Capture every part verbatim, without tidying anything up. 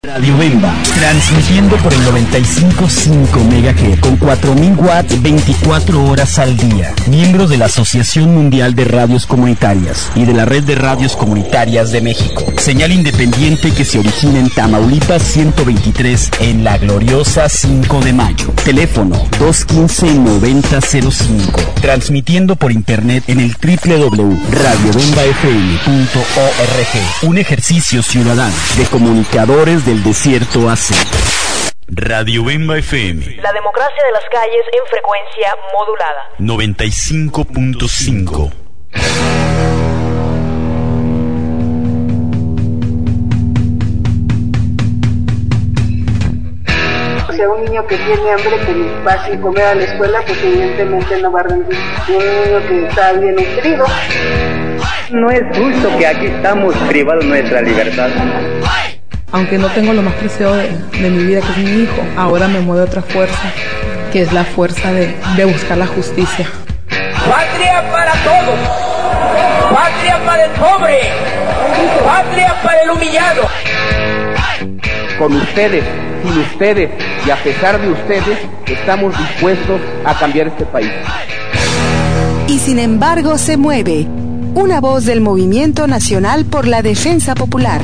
Radio Bemba, transmitiendo por el noventa y cinco punto cinco megahertz con cuatro mil watts veinticuatro horas al día. Miembros de la Asociación Mundial de Radios Comunitarias y de la Red de Radios Comunitarias de México. Señal independiente que se origina en Tamaulipas ciento veintitrés en la gloriosa cinco de mayo. Teléfono dos uno cinco, nueve cero cero cinco. Transmitiendo por internet en el doble u doble u doble u punto radio bemba f m punto org. Un ejercicio ciudadano de comunicadores del desierto A C. Radio Bemba F M. La democracia de las calles en frecuencia modulada. noventa y cinco punto cinco. O sea, un niño que tiene hambre, que va sin comer a la escuela, pues evidentemente no va a rendir. Y un niño que está bien nutrido. No es justo que aquí estamos privados de nuestra libertad. Aunque no tengo lo más preciado de, de mi vida, que es mi hijo, ahora me mueve otra fuerza, que es la fuerza de, de buscar la justicia. Patria para todos, patria para el pobre, patria para el humillado. Con ustedes, sin ustedes y a pesar de ustedes, estamos dispuestos a cambiar este país. Y sin embargo se mueve, una voz del Movimiento Nacional por la Defensa Popular.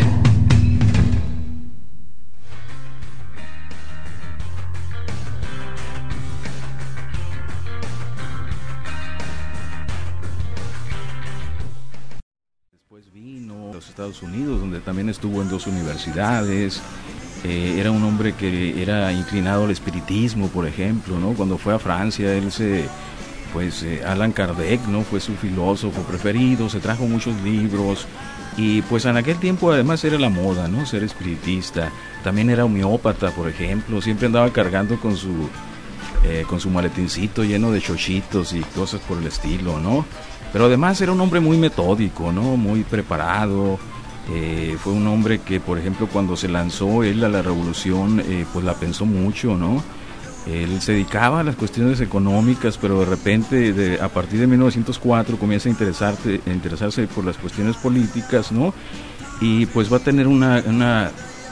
Estados Unidos, donde también estuvo en dos universidades. Eh, era un hombre que era inclinado al espiritismo, por ejemplo, ¿no? Cuando fue a Francia, él se, pues, eh, Allan Kardec, ¿no? Fue su filósofo preferido, se trajo muchos libros, y pues en aquel tiempo además era la moda, ¿no? Ser espiritista. También era homeópata, por ejemplo, siempre andaba cargando con su, eh, con su maletincito lleno de chochitos y cosas por el estilo, ¿no? Pero además era un hombre muy metódico, ¿no? Muy preparado. Eh, fue un hombre que, por ejemplo, cuando se lanzó él a la revolución, eh, pues la pensó mucho, ¿no? Él se dedicaba a las cuestiones económicas, pero de repente, de, a partir de mil novecientos cuatro, comienza a, interesarte, a interesarse por las cuestiones políticas, ¿no? Y pues va a tener una, una,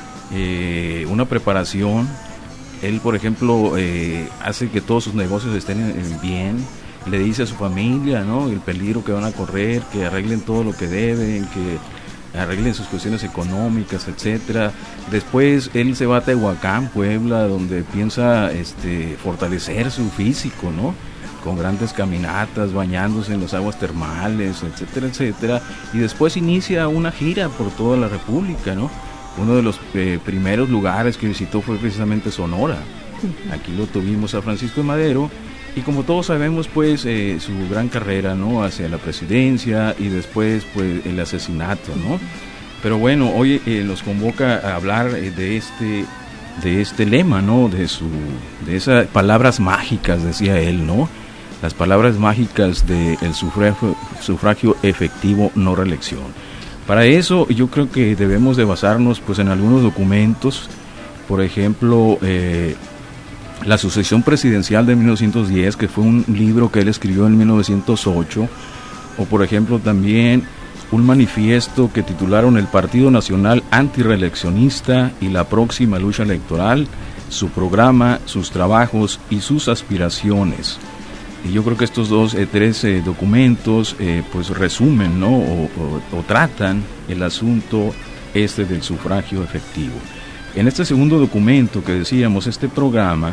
eh, una preparación. Él, por ejemplo, eh, hace que todos sus negocios estén en bien. Le dice a su familia, ¿no? El peligro que van a correr, que arreglen todo lo que deben, que arreglen sus cuestiones económicas, etcétera. Después él se va a Tehuacán, Puebla, donde piensa este, fortalecer su físico, ¿no? Con grandes caminatas, bañándose en las aguas termales, etcétera, etcétera. Y después inicia una gira por toda la República, ¿no? Uno de los eh, primeros lugares que visitó fue precisamente Sonora. Aquí lo tuvimos a Francisco de Madero. Y como todos sabemos, pues, eh, su gran carrera, ¿no? Hacia la presidencia y después, pues, el asesinato, ¿no? Pero bueno, hoy eh, nos convoca a hablar eh, de este de este lema, ¿no? De su de esas palabras mágicas, decía él, ¿no? Las palabras mágicas del sufragio, sufragio efectivo, no reelección. Para eso, yo creo que debemos de basarnos, pues, en algunos documentos, por ejemplo, eh, la sucesión presidencial de mil novecientos diez, que fue un libro que él escribió en mil novecientos ocho, o por ejemplo también un manifiesto que titularon El Partido Nacional Antireeleccionista y la próxima lucha electoral, su programa, sus trabajos y sus aspiraciones. Y yo creo que estos dos, eh, tres eh, documentos eh, pues resumen, ¿no? o, o, o tratan el asunto este del sufragio efectivo. En este segundo documento que decíamos, este programa,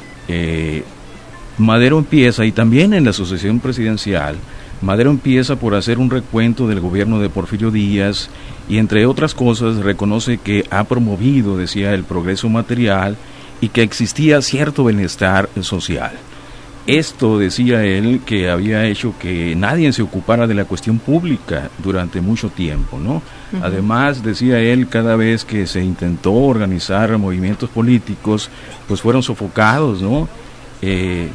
eh, Madero empieza, y también en la sucesión presidencial, Madero empieza por hacer un recuento del gobierno de Porfirio Díaz y, entre otras cosas, reconoce que ha promovido, decía, el progreso material y que existía cierto bienestar social. Esto, decía él, que había hecho que nadie se ocupara de la cuestión pública durante mucho tiempo, ¿no? Uh-huh. Además, decía él, cada vez que se intentó organizar movimientos políticos, pues fueron sofocados, ¿no? Eh,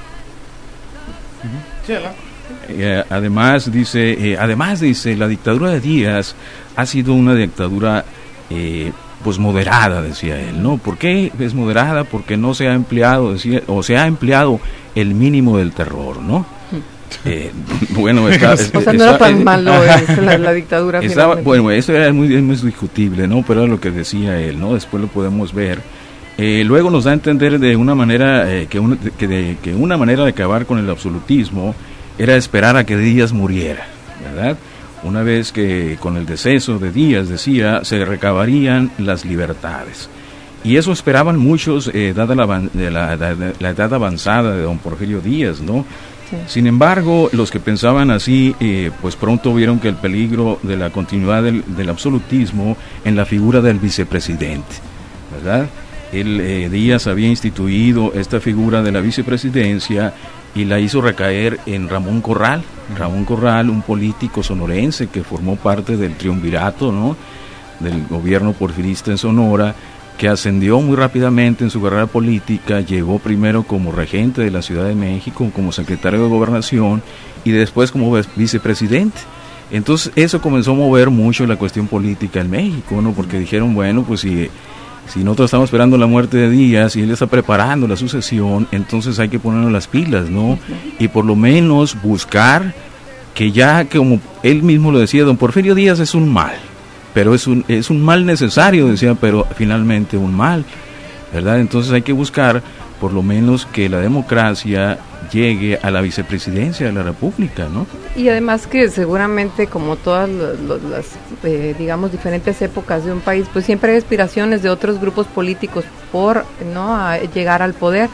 uh-huh. Sí, eh, además, dice, eh, además, dice, la dictadura de Díaz ha sido una dictadura eh, pues moderada, decía él, ¿no? ¿Por qué es moderada? Porque no se ha empleado, decía, o se ha empleado el mínimo del terror, ¿no? Eh, bueno, está, o sea, no era tan malo eh, la, la dictadura. Estaba, bueno, eso era muy, muy discutible, ¿no? Pero era lo que decía él, ¿no? Después lo podemos ver. Eh, luego nos da a entender de una manera eh, que, un, que, de, que una manera de acabar con el absolutismo era esperar a que Díaz muriera, ¿verdad? Una vez que con el deceso de Díaz, decía, se recabarían las libertades. Y eso esperaban muchos, eh, dada la, de la, de la edad avanzada de don Porfirio Díaz, ¿no? Sí. Sin embargo, los que pensaban así, eh, pues pronto vieron que el peligro de la continuidad del, del absolutismo en la figura del vicepresidente, ¿verdad? El, eh, Díaz había instituido esta figura de la vicepresidencia y la hizo recaer en Ramón Corral. Ramón Corral, un político sonorense que formó parte del triunvirato, ¿no?, del gobierno porfirista en Sonora, que ascendió muy rápidamente en su carrera política, llegó primero como regente de la Ciudad de México, como secretario de Gobernación y después como vicepresidente. Entonces eso comenzó a mover mucho la cuestión política en México, ¿no? Porque dijeron, bueno, pues si, si nosotros estamos esperando la muerte de Díaz y él está preparando la sucesión, entonces hay que ponernos las pilas, ¿no? Y por lo menos buscar que ya, como él mismo lo decía, don Porfirio Díaz es un mal, pero es un, es un mal necesario, decía, pero finalmente un mal, ¿verdad? Entonces hay que buscar por lo menos que la democracia llegue a la vicepresidencia de la República, ¿no? Y además que seguramente, como todas las, las eh, digamos, diferentes épocas de un país, pues siempre hay aspiraciones de otros grupos políticos por, ¿no?, a llegar al poder.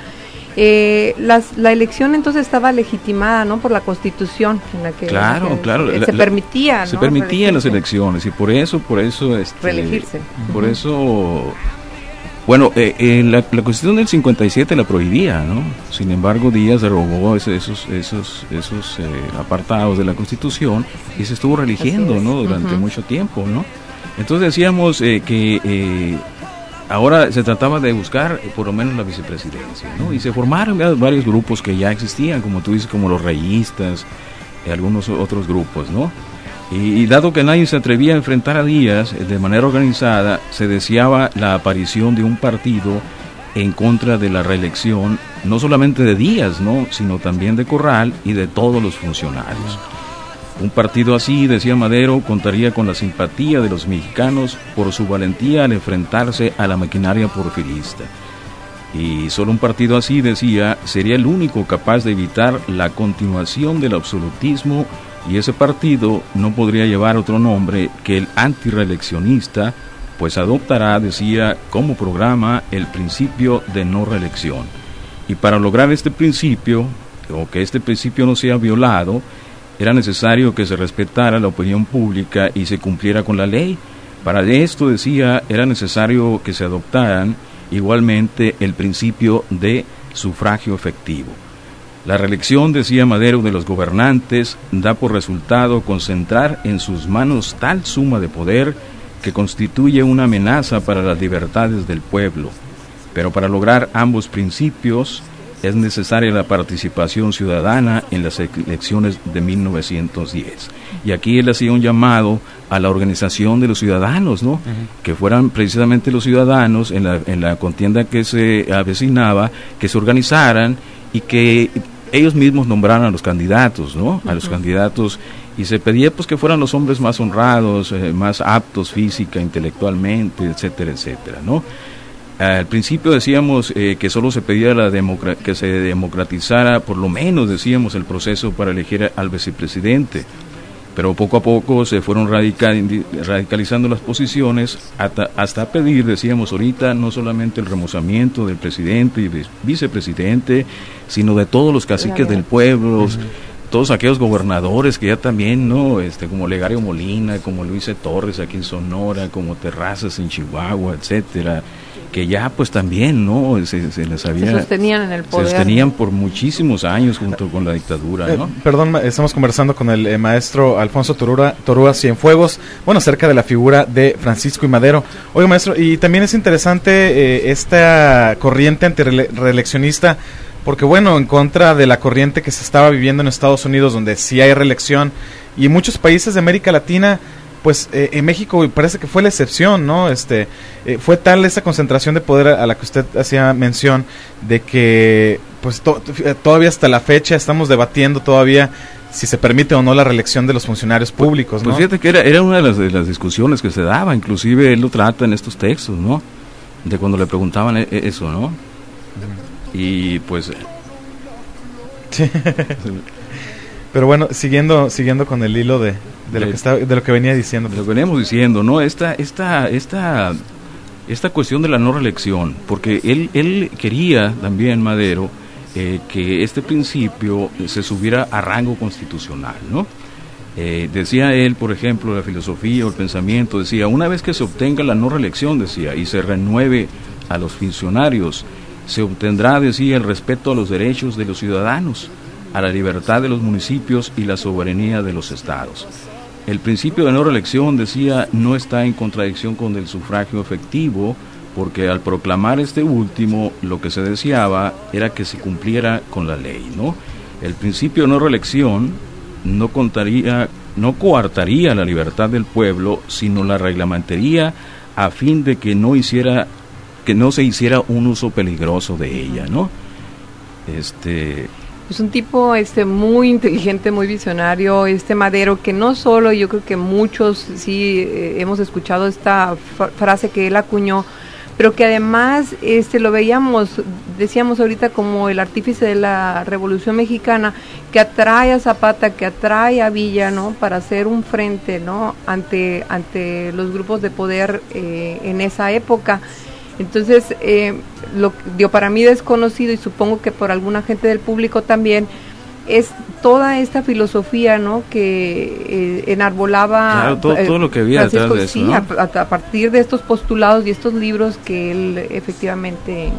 Eh, las, la elección entonces estaba legitimada, ¿no?, por la Constitución en la que, claro, en la que claro, se la, permitía, se ¿no?, permitían las elecciones y por eso, por eso, este, reelegirse. Por uh-huh. eso, bueno, eh, eh, la, la Constitución del cincuenta y siete la prohibía, ¿no? Sin embargo, Díaz derogó esos, esos, esos, esos eh, apartados de la Constitución y se estuvo reeligiendo, ¿no?, durante uh-huh. mucho tiempo, ¿no? Entonces decíamos eh, que eh, ahora se trataba de buscar eh, por lo menos la vicepresidencia, ¿no? Y se formaron varios grupos que ya existían, como tú dices, como los reyistas, y algunos otros grupos, ¿no? Y, y dado que nadie se atrevía a enfrentar a Díaz eh, de manera organizada, se deseaba la aparición de un partido en contra de la reelección, no solamente de Díaz, ¿no?, sino también de Corral y de todos los funcionarios. Un partido así, decía Madero, contaría con la simpatía de los mexicanos por su valentía al enfrentarse a la maquinaria porfirista. Y solo un partido así, decía, sería el único capaz de evitar la continuación del absolutismo, y ese partido no podría llevar otro nombre que el antirreeleccionista, pues adoptará, decía, como programa el principio de no reelección. Y para lograr este principio, o que este principio no sea violado, era necesario que se respetara la opinión pública y se cumpliera con la ley. Para esto, decía, era necesario que se adoptaran igualmente el principio de sufragio efectivo. La reelección, decía Madero, de los gobernantes da por resultado concentrar en sus manos tal suma de poder que constituye una amenaza para las libertades del pueblo. Pero para lograr ambos principios es necesaria la participación ciudadana en las elecciones de mil novecientos diez. Y aquí él hacía un llamado a la organización de los ciudadanos, ¿no? Uh-huh. Que fueran precisamente los ciudadanos en la, en la contienda que se avecinaba, que se organizaran y que ellos mismos nombraran a los candidatos, ¿no? Uh-huh. A los candidatos, y se pedía pues que fueran los hombres más honrados, eh, más aptos física, intelectualmente, etcétera, etcétera, ¿no? Al principio decíamos eh, que solo se pedía la democra- que se democratizara, por lo menos decíamos, el proceso para elegir al vicepresidente, pero poco a poco se fueron radical- radicalizando las posiciones hasta, hasta pedir, decíamos ahorita, no solamente el remozamiento del presidente y vicepresidente, sino de todos los caciques del pueblo, uh-huh. todos aquellos gobernadores que ya también, ¿no? Este, como Legario Molina, como Luis E. Torres aquí en Sonora, como Terrazas en Chihuahua, etcétera, que ya pues también, ¿no? Se, se les había... Se sostenían en el poder. Se sostenían por muchísimos años junto con la dictadura, ¿no? Eh, perdón, estamos conversando con el eh, maestro Alfonso Torura, Torúa Cienfuegos, bueno, acerca de la figura de Francisco I. Madero. Oye, maestro, y también es interesante eh, esta corriente antirreeleccionista, porque bueno, en contra de la corriente que se estaba viviendo en Estados Unidos, donde sí hay reelección, y en muchos países de América Latina, pues eh, en México parece que fue la excepción, ¿no? Este eh, fue tal esa concentración de poder a la que usted hacía mención, de que pues to, todavía hasta la fecha estamos debatiendo todavía si se permite o no la reelección de los funcionarios públicos, ¿no? Pues fíjate que era, era una de las, de las discusiones que se daba, inclusive él lo trata en estos textos, ¿no? De cuando le preguntaban e- eso, ¿no? Y pues... Sí. Pero bueno, siguiendo siguiendo con el hilo de, de, lo, que está, de lo que venía diciendo. De lo que veníamos diciendo, ¿no? Esta, esta, esta, esta cuestión de la no reelección, porque él, él quería también, Madero, Eh, que este principio se subiera a rango constitucional, ¿no? Eh, decía él, por ejemplo, la filosofía o el pensamiento, decía, una vez que se obtenga la no reelección, decía, y se renueve a los funcionarios, se obtendrá, decía, el respeto a los derechos de los ciudadanos, a la libertad de los municipios y la soberanía de los estados. El principio de no reelección, decía, no está en contradicción con el sufragio efectivo, porque al proclamar este último, lo que se deseaba era que se cumpliera con la ley, ¿no? El principio de no reelección no contaría, no coartaría la libertad del pueblo, sino la reglamentaría a fin de que no hiciera, que no se hiciera un uso peligroso de ella, ¿no? Este... Es un tipo este muy inteligente, muy visionario, este Madero, que no solo, yo creo que muchos sí eh, hemos escuchado esta f- frase que él acuñó, pero que además este lo veíamos, decíamos ahorita, como el artífice de la Revolución Mexicana, que atrae a Zapata, que atrae a Villa, ¿no? Para hacer un frente, ¿no? ante ante los grupos de poder eh, en esa época. Entonces, eh, lo dio para mí desconocido, y supongo que por alguna gente del público también, es toda esta filosofía, ¿no? Que eh, enarbolaba claro, todo, eh, todo lo que había Francisco, detrás de eso, sí, ¿no? a, a partir de estos postulados y estos libros que él efectivamente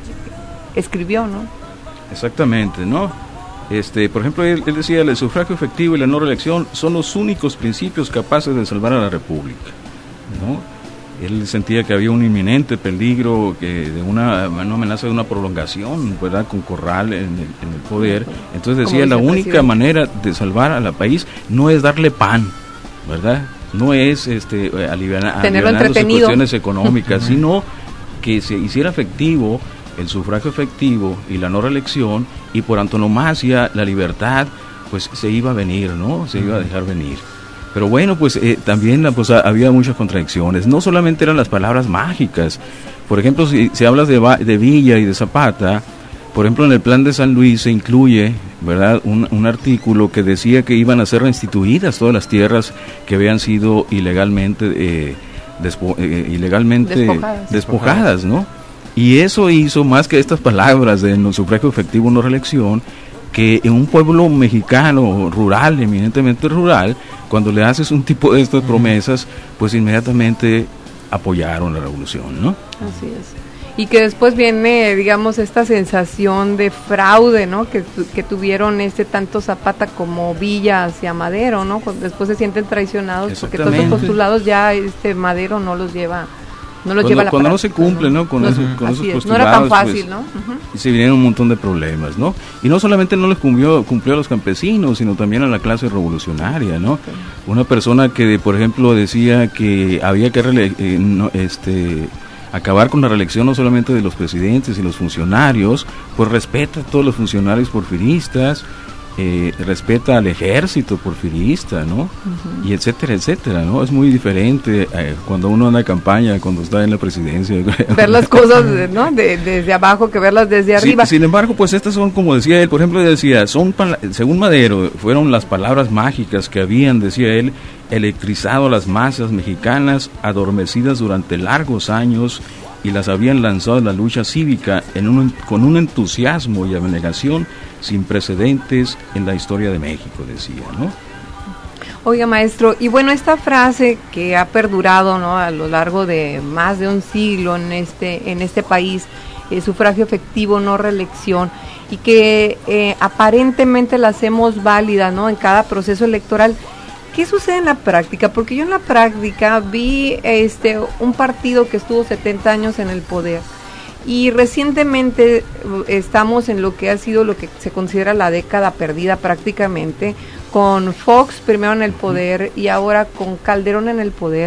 escribió, ¿no? Exactamente, ¿no? Este, por ejemplo, él, él decía, el sufragio efectivo y la no reelección son los únicos principios capaces de salvar a la República, ¿no? Él sentía que había un inminente peligro, que de una, una amenaza de una prolongación, ¿verdad?, con Corral en el, en el poder. Entonces decía, la única manera de salvar al país no es darle pan, ¿verdad? No es este aliviar, tenerlo entretenido, cuestiones económicas, sino que se hiciera efectivo el sufragio efectivo y la no reelección, y por antonomasia la libertad pues se iba a venir, ¿no? Se iba a dejar venir. Pero bueno, pues eh, también pues, había muchas contradicciones. No solamente eran las palabras mágicas. Por ejemplo, si, si hablas de, de Villa y de Zapata, por ejemplo, en el Plan de San Luis se incluye, ¿verdad?, un, un artículo que decía que iban a ser restituidas todas las tierras que habían sido ilegalmente eh, despo, eh, ilegalmente despojadas. despojadas, ¿no? Y eso hizo, más que estas palabras de no sufragio efectivo, no reelección, que en un pueblo mexicano rural, eminentemente rural, cuando le haces un tipo de estas promesas, pues inmediatamente apoyaron la revolución, ¿no? Así es. Y que después viene, digamos, esta sensación de fraude, ¿no? Que, que tuvieron este tanto Zapata como Villa hacia Madero, ¿no? Después se sienten traicionados porque todos los postulados ya este Madero no los lleva. No lo cuando, lleva a la cuando práctica, no se cumple, ¿no? Con, no, eso, con esos es. postulados, no era tan fácil, pues, ¿no? Uh-huh. Y se vinieron un montón de problemas, ¿no? Y no solamente no les cumplió, cumplió a los campesinos, sino también a la clase revolucionaria, ¿no? Okay. Una persona que, por ejemplo, decía que había que rele- eh, no, este, acabar con la reelección no solamente de los presidentes y los funcionarios, pues respeta a todos los funcionarios porfiristas, Eh, respeta al ejército porfirista, ¿no? Uh-huh. Y etcétera, etcétera, ¿no? Es muy diferente eh, cuando uno anda en campaña, cuando está en la presidencia. Ver las cosas, ¿no? De, desde abajo que verlas desde arriba. Sí, sin embargo, pues estas son, como decía él, por ejemplo, decía, son, según Madero, fueron las palabras mágicas que habían, decía él, electrizado a las masas mexicanas, adormecidas durante largos años, y las habían lanzado en la lucha cívica en un, con un entusiasmo y abnegación sin precedentes en la historia de México, decía, ¿no? Oiga, maestro, y bueno, esta frase que ha perdurado, ¿no?, a lo largo de más de un siglo en este en este país, eh, sufragio efectivo, no reelección, y que eh, aparentemente la hacemos válida, ¿no?, en cada proceso electoral. ¿Qué sucede en la práctica? Porque yo en la práctica vi este un partido que estuvo setenta años en el poder, y recientemente estamos en lo que ha sido lo que se considera la década perdida prácticamente, con Fox primero en el poder y ahora con Calderón en el poder,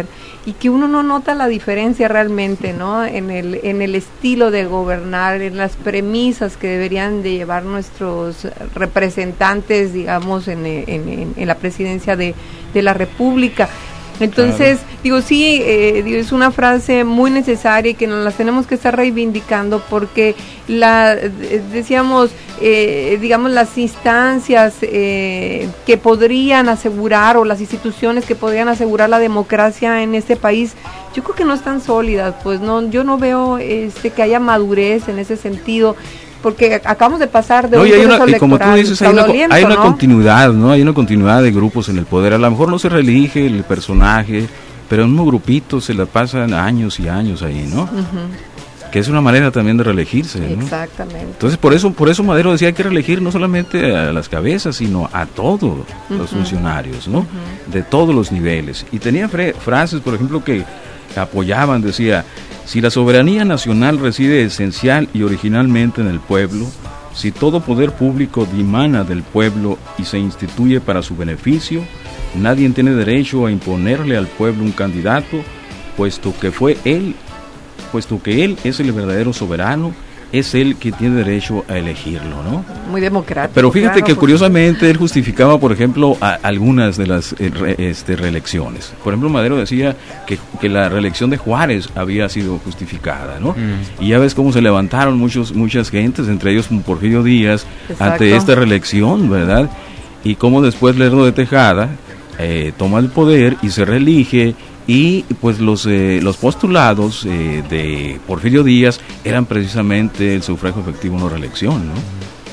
y que uno no nota la diferencia realmente, ¿no? En el, en el estilo de gobernar, en las premisas que deberían de llevar nuestros representantes, digamos, en, en, en la presidencia de, de la República. Entonces, claro. digo, sí, eh, digo, es una frase muy necesaria y que nos las tenemos que estar reivindicando porque, la eh, decíamos, eh, digamos, las instancias eh, que podrían asegurar o las instituciones que podrían asegurar la democracia en este país, yo creo que no están sólidas, pues no, yo no veo este que haya madurez en ese sentido. Porque acabamos de pasar de no, un y hay proceso una, y como tú electoral dices, hay una, fraudulento, hay una ¿no? continuidad, ¿no? Hay una continuidad de grupos en el poder. A lo mejor no se reelige el personaje, pero en un grupito se la pasan años y años ahí, ¿no? Uh-huh. Que es una manera también de reelegirse, ¿no? Exactamente. Entonces, por eso por eso Madero decía, hay que reelegir no solamente a las cabezas, sino a todos uh-huh. los funcionarios, ¿no? Uh-huh. De todos los niveles. Y tenía fre- frases, por ejemplo, que apoyaban, decía: si la soberanía nacional reside esencial y originalmente en el pueblo, si todo poder público dimana del pueblo y se instituye para su beneficio, nadie tiene derecho a imponerle al pueblo un candidato, puesto que fue él, puesto que él es el verdadero soberano, es él que tiene derecho a elegirlo, ¿no? Muy democrático. Pero fíjate claro, que porque... curiosamente él justificaba, por ejemplo, a algunas de las eh, re, este, reelecciones. Por ejemplo, Madero decía que, que la reelección de Juárez había sido justificada, ¿no? Mm. Y ya ves cómo se levantaron muchos muchas gentes, entre ellos Porfirio Díaz, exacto, ante esta reelección, ¿verdad? Y cómo después Lerdo de Tejada eh, toma el poder y se reelige. Y pues los eh, los postulados eh, de Porfirio Díaz eran precisamente el sufragio efectivo, no reelección, ¿no?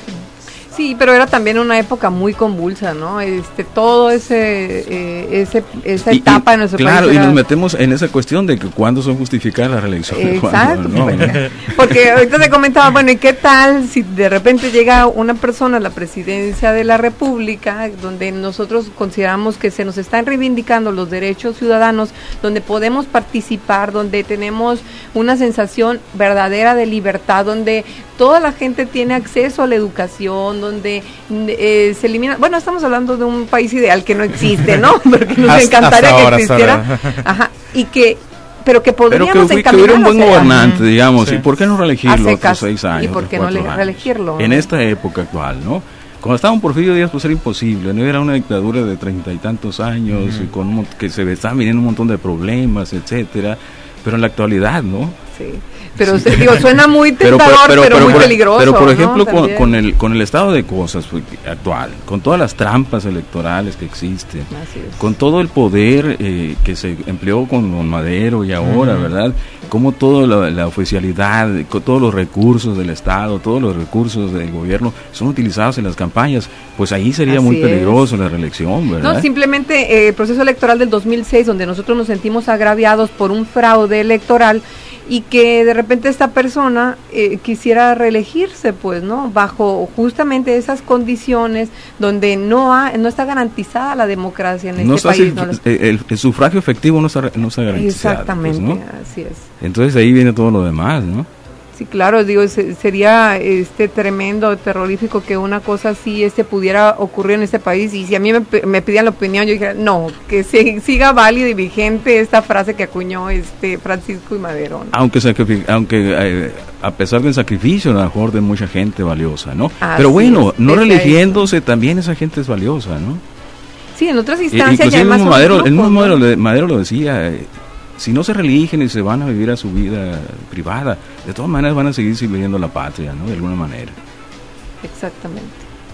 Sí, pero era también una época muy convulsa, ¿no? Este, todo ese, eh, ese esa etapa y, y, de nuestro claro, país. Claro, era... y nos metemos en esa cuestión de que cuándo son justificadas las reelecciones. Exacto. No, ¿no? Porque ahorita te comentaba, bueno, ¿y qué tal si de repente llega una persona a la presidencia de la República, donde nosotros consideramos que se nos están reivindicando los derechos ciudadanos, donde podemos participar, donde tenemos una sensación verdadera de libertad, donde toda la gente tiene acceso a la educación, donde eh, se elimina, bueno, estamos hablando de un país ideal que no existe, ¿no? Porque nos hasta, encantaría hasta ahora, que existiera, ajá, y que, pero que podríamos pero que, encaminar que hubiera un buen gobernante, uh-huh. digamos, sí. ¿Y por qué no reelegirlo Hace otros seis años? ¿Y por qué no le, reelegirlo? En ¿no? esta época actual, ¿no? Cuando estaba un Porfirio Díaz, pues era imposible, no era una dictadura de treinta y tantos años, uh-huh. con un, que se estaban viniendo un montón de problemas, etcétera, pero en la actualidad, ¿no? Sí. Pero sí. digo, suena muy tentador, pero, pero, pero, pero muy por, peligroso. Pero por ejemplo, ¿no? con, con el con el estado de cosas actual, con todas las trampas electorales que existen, con todo el poder eh, que se empleó con Don Madero y ahora, uh-huh. ¿verdad? Como toda la, la oficialidad, con todos los recursos del Estado, todos los recursos del gobierno son utilizados en las campañas, pues ahí sería Así muy peligroso es. la reelección, ¿verdad? No, simplemente eh, el proceso electoral del dos mil seis, donde nosotros nos sentimos agraviados por un fraude electoral, y que de repente esta persona eh, quisiera reelegirse, pues, ¿no? Bajo justamente esas condiciones donde no ha, no está garantizada la democracia en no este país. El, no los... el, el sufragio efectivo no está, no está garantizado. Exactamente, pues, ¿no? así es. Entonces ahí viene todo lo demás, ¿no? Sí, claro, digo, se, sería este tremendo, terrorífico que una cosa así este pudiera ocurrir en este país, y si a mí me, me pidían la opinión, yo dijera, no, que se, siga válida y vigente esta frase que acuñó este Francisco y Madero, ¿no? Aunque, aunque eh, a pesar del sacrificio, a lo mejor de mucha gente valiosa, ¿no? Así Pero bueno, es, no reeligiéndose, también esa gente es valiosa, ¿no? Sí, en otras instancias e, ya hay más Madero, grupos, el mismo ¿no? Madero, Madero lo decía, eh, si no se reeligen y se van a vivir a su vida privada, de todas maneras van a seguir sirviendo a la patria, ¿no? De alguna manera. Exactamente.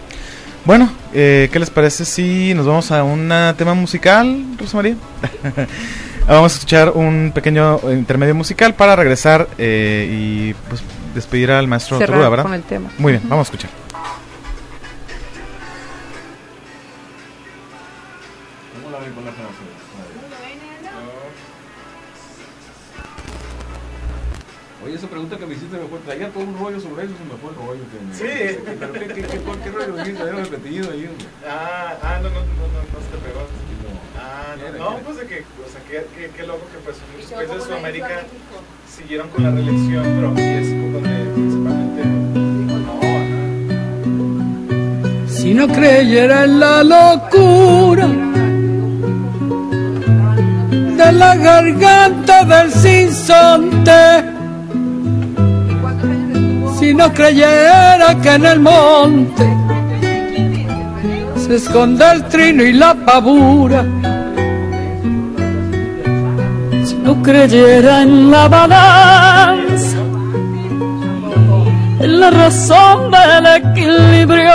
Bueno, eh, ¿qué les parece si nos vamos a un tema musical, Rosa María? Vamos a escuchar un pequeño intermedio musical para regresar eh, y pues despedir al maestro Torura, ¿verdad? Con el tema. Muy bien, vamos a escuchar. Oye, esa pregunta que me hiciste me fue, traía todo un rollo sobre eso, se me fue el rollo. Que me, sí. Que, pero ¿qué, qué, qué, qué rollo me dijiste? Había repetido ahí. Ah, ah, no, no, no, no, no se te pegó. No. Ah, no, no, pues de que, o sea, qué, qué, qué loco que pues muchos países de Sudamérica siguieron con la reelección, pero aquí es donde principalmente no, ajá. Si no creyera en la locura de la garganta del sinsonte. Si no creyera que en el monte se esconde el trino y la pavura, si no creyera en la balanza, en la razón del equilibrio,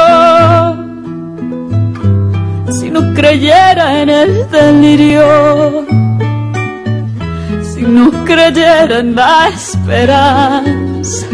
si no creyera en el delirio, si no creyera en la esperanza,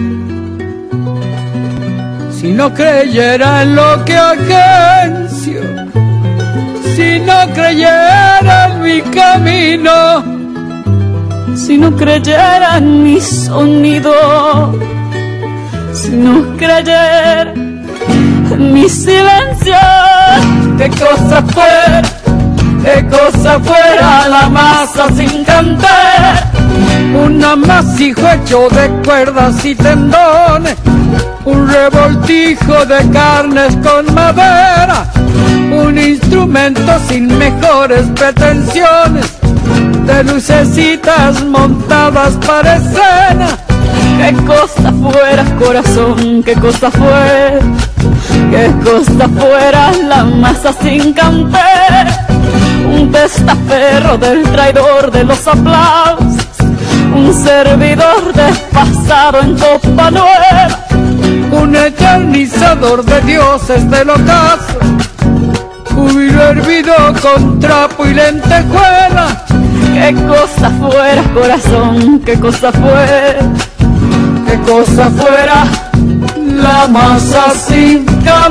si no creyera en lo que agencio, si no creyera en mi camino, si no creyera en mi sonido, si no creyera en mi silencio, qué cosa fuera, qué cosa fuera la masa sin cantar, un amasijo hecho de cuerdas y tendones, un revoltijo de carnes con madera, un instrumento sin mejores pretensiones, de lucecitas montadas para escena. Qué cosa fuera, corazón, qué cosa fuera, qué cosa fuera la masa sin cantar, un testaferro del traidor de los aplausos, un servidor despasado en copa nueva, un eternizador de dioses del ocaso, júbilo hervido con trapo y lentejuela. Qué cosa fuera, corazón, qué cosa fuera, qué cosa fuera la masa sin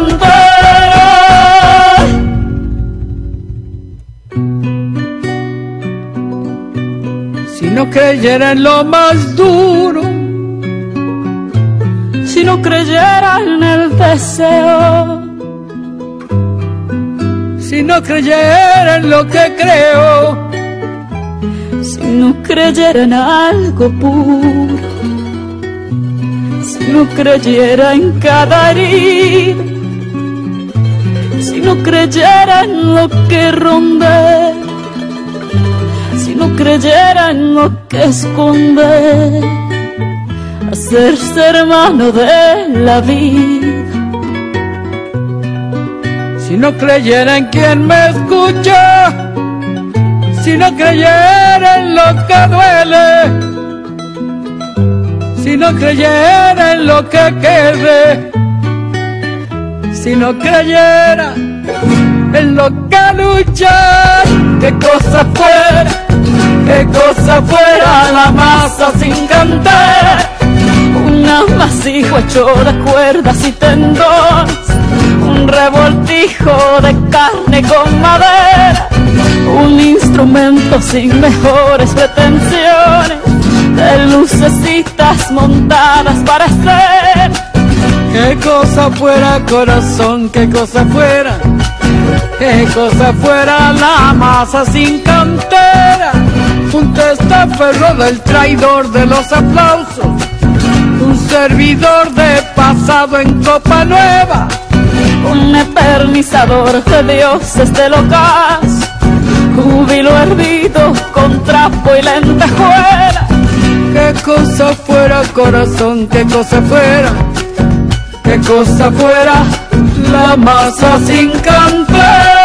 cantar. Si no creyera en lo más duro, si no creyera en el deseo, si no creyera en lo que creo, si no creyera en algo puro, si no creyera en cada herida, si no creyera en lo que ronde, si no creyera en lo que esconde, hacerse hermano de la vida, si no creyera en quien me escucha, si no creyera en lo que duele, si no creyera en lo que quede, si no creyera en lo que lucha, qué cosa fuera, qué cosa fuera la masa sin cantar, un amasijo hecho de cuerdas y tendones, un revoltijo de carne con madera, un instrumento sin mejores pretensiones, de lucecitas montadas para ser. Qué cosa fuera, corazón, qué cosa fuera, qué cosa fuera la masa sin cantera, un testaferro del traidor de los aplausos, un servidor de pasado en copa nueva, un eternizador de dioses del ocaso, júbilo hervido con trapo y lentejuela. Qué cosa fuera, corazón, qué cosa fuera, qué cosa fuera la masa sin cantar.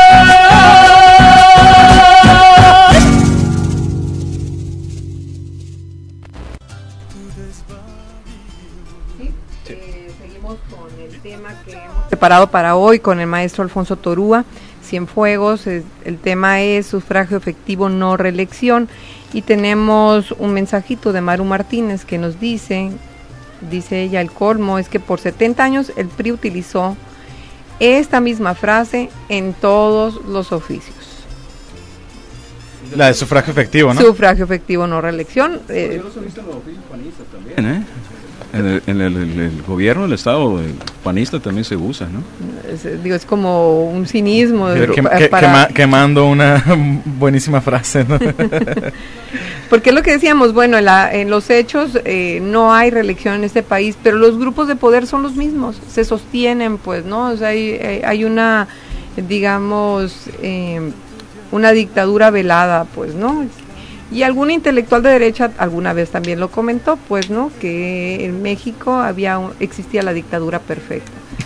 Preparado para hoy con el maestro Alfonso Torúa, Cienfuegos. El tema es sufragio efectivo, no reelección, y tenemos un mensajito de Maru Martínez que nos dice, dice ella, el colmo es que por setenta años el P R I utilizó esta misma frase en todos los oficios. La de sufragio efectivo, ¿no? Sufragio efectivo, no reelección. Eh, Yo los he visto en los oficios panistas también, ¿eh? En, el, en el, el, el gobierno del Estado el panista también se usa, ¿no? Es, digo, es como un cinismo. Pero, que, que, para... quema, quemando una buenísima frase, ¿no? Porque es lo que decíamos, bueno, en, la, en los hechos eh, no hay reelección en este país, pero los grupos de poder son los mismos, se sostienen, pues, ¿no? O sea, hay, hay una, digamos, eh, una dictadura velada, pues, ¿no? Y algún intelectual de derecha alguna vez también lo comentó, pues, ¿no? Que en México había un, existía la dictadura perfecta.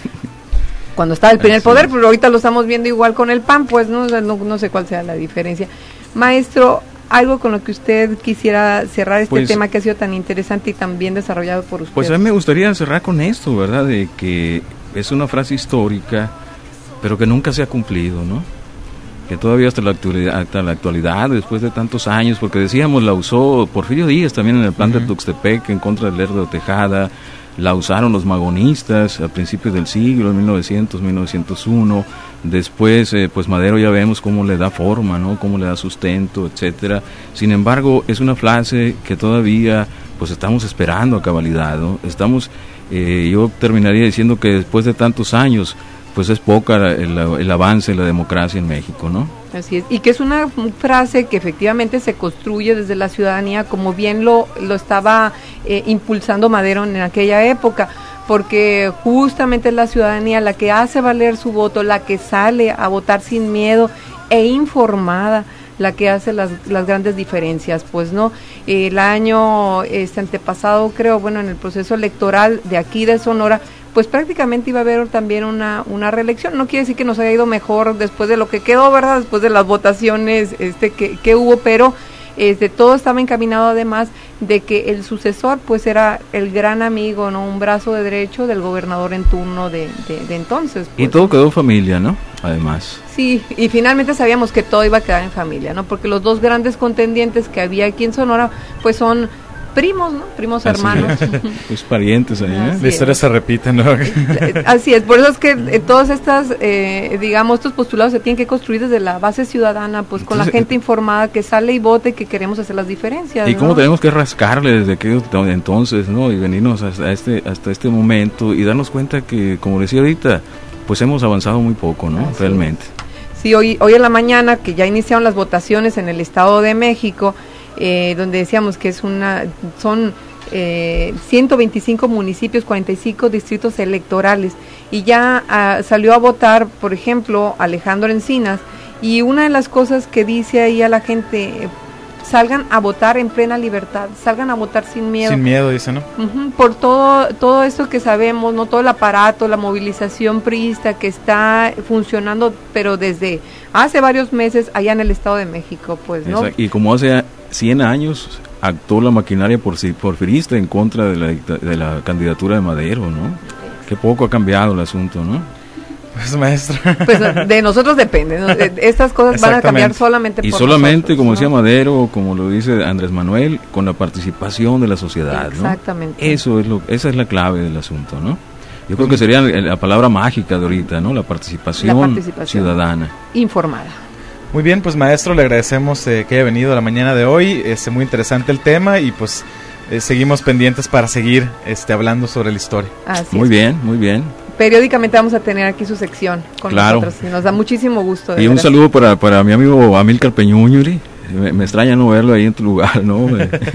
Cuando estaba el primer poder, pero ahorita lo estamos viendo igual con el P A N, pues, ¿no? No, no sé cuál sea la diferencia. Maestro, algo con lo que usted quisiera cerrar este pues, tema que ha sido tan interesante y tan bien desarrollado por usted. Pues a mí me gustaría cerrar con esto, ¿verdad? De que es una frase histórica, pero que nunca se ha cumplido, ¿no? Que todavía hasta la actualidad, hasta la actualidad, después de tantos años, porque decíamos, la usó Porfirio Díaz también en el plan uh-huh. de Tuxtepec en contra del Lerdo de Tejada, la usaron los magonistas a principios del siglo, en mil novecientos, mil novecientos uno, después eh, pues Madero ya vemos cómo le da forma, ¿no? Cómo le da sustento, etcétera. Sin embargo, es una frase que todavía pues estamos esperando a cabalidad, ¿no? Estamos, eh, yo terminaría diciendo que después de tantos años, pues es poca el, el avance de la democracia en México, ¿no? Así es, y que es una frase que efectivamente se construye desde la ciudadanía, como bien lo, lo estaba eh, impulsando Madero en aquella época, porque justamente es la ciudadanía la que hace valer su voto, la que sale a votar sin miedo e informada, la que hace las, las grandes diferencias, pues, ¿no? Eh, el año este antepasado, creo, bueno, en el proceso electoral de aquí de Sonora, pues prácticamente iba a haber también una una reelección. No quiere decir que nos haya ido mejor después de lo que quedó, ¿verdad? Después de las votaciones este que, que hubo, pero este todo estaba encaminado además de que el sucesor pues era el gran amigo, ¿no? Un brazo de derecho del gobernador en turno de, de, de entonces. Pues. Y todo quedó familia, ¿no? Además. Sí, y finalmente sabíamos que todo iba a quedar en familia, ¿no? Porque los dos grandes contendientes que había aquí en Sonora pues son primos, ¿no? Primos así hermanos. Pues parientes ahí, ¿eh? La historia se repite, ¿no? Así es, por eso es que eh, todas estas, eh, digamos, estos postulados se tienen que construir desde la base ciudadana, pues con Entonces, la gente informada que sale y vote, que queremos hacer las diferencias. Y ¿no? cómo tenemos que rascarle desde aquel entonces, ¿no? Y venirnos hasta este, hasta este momento y darnos cuenta que, como decía ahorita, pues hemos avanzado muy poco, ¿no? Así Realmente. Es. Sí, hoy, hoy en la mañana, que ya iniciaron las votaciones en el Estado de México, Eh, donde decíamos que es una son eh, ciento veinticinco municipios, cuarenta y cinco distritos electorales, y ya ah, salió a votar, por ejemplo, Alejandro Encinas, y una de las cosas que dice ahí a la gente, eh, salgan a votar en plena libertad, salgan a votar sin miedo. Sin miedo, dice, ¿no? Uh-huh, por todo todo esto que sabemos, no todo el aparato, la movilización priista que está funcionando, pero desde hace varios meses allá en el Estado de México, pues, ¿no? Exacto. Y como hace cien años actuó la maquinaria porfirista en contra de la, de la candidatura de Madero, ¿no? Qué poco ha cambiado el asunto, ¿no? Pues, maestro. Pues de nosotros depende, ¿no? Estas cosas van a cambiar solamente por Y solamente, nosotros, como ¿no? decía Madero, como lo dice Andrés Manuel, con la participación de la sociedad, Exactamente. ¿no? Eso es lo, esa es la clave del asunto, ¿no? Yo creo que sería la palabra mágica de ahorita, ¿no? La participación, la participación ciudadana. Informada. Muy bien, pues maestro, le agradecemos eh, que haya venido a la mañana de hoy, es muy interesante el tema y pues eh, seguimos pendientes para seguir este hablando sobre la historia. Así muy es. bien, muy bien. Periódicamente vamos a tener aquí su sección con claro. nosotros y nos da muchísimo gusto. Y un saludo para, para mi amigo Amílcar Peñúñuri. Me, me extraña no verlo ahí en tu lugar, ¿no?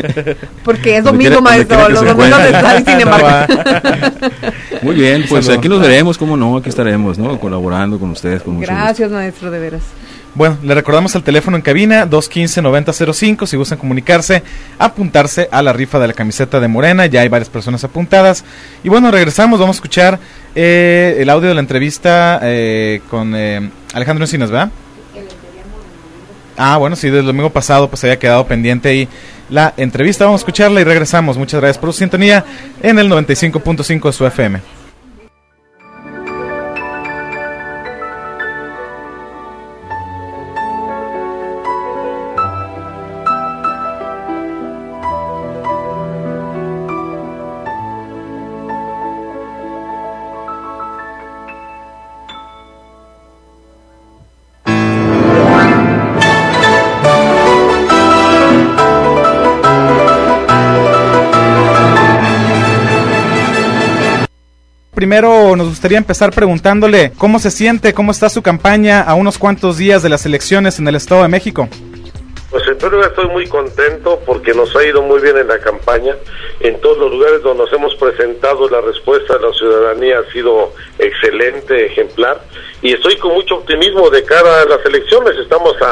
Porque es domingo, maestro, los domingos está en Cinemark. Muy bien, pues Saludos. Aquí nos veremos, cómo no, aquí estaremos, ¿no? Colaborando con ustedes. Con Gracias, mucho maestro, de veras. Bueno, le recordamos el teléfono en cabina, dos uno cinco, nueve cero cero cinco, si gustan comunicarse, apuntarse a la rifa de la camiseta de Morena, ya hay varias personas apuntadas. Y bueno, regresamos, vamos a escuchar eh, el audio de la entrevista eh, con eh, Alejandro Encinas, ¿verdad? Ah, bueno, sí, del domingo pasado pues había quedado pendiente ahí la entrevista, vamos a escucharla y regresamos. Muchas gracias por su sintonía en el noventa y cinco punto cinco de su F M. Primero nos gustaría empezar preguntándole cómo se siente, cómo está su campaña a unos cuantos días de las elecciones en el Estado de México. Pues en primer lugar estoy muy contento porque nos ha ido muy bien en la campaña. En todos los lugares donde nos hemos presentado, la respuesta de la ciudadanía ha sido excelente, ejemplar, y estoy con mucho optimismo de cara a las elecciones. Estamos a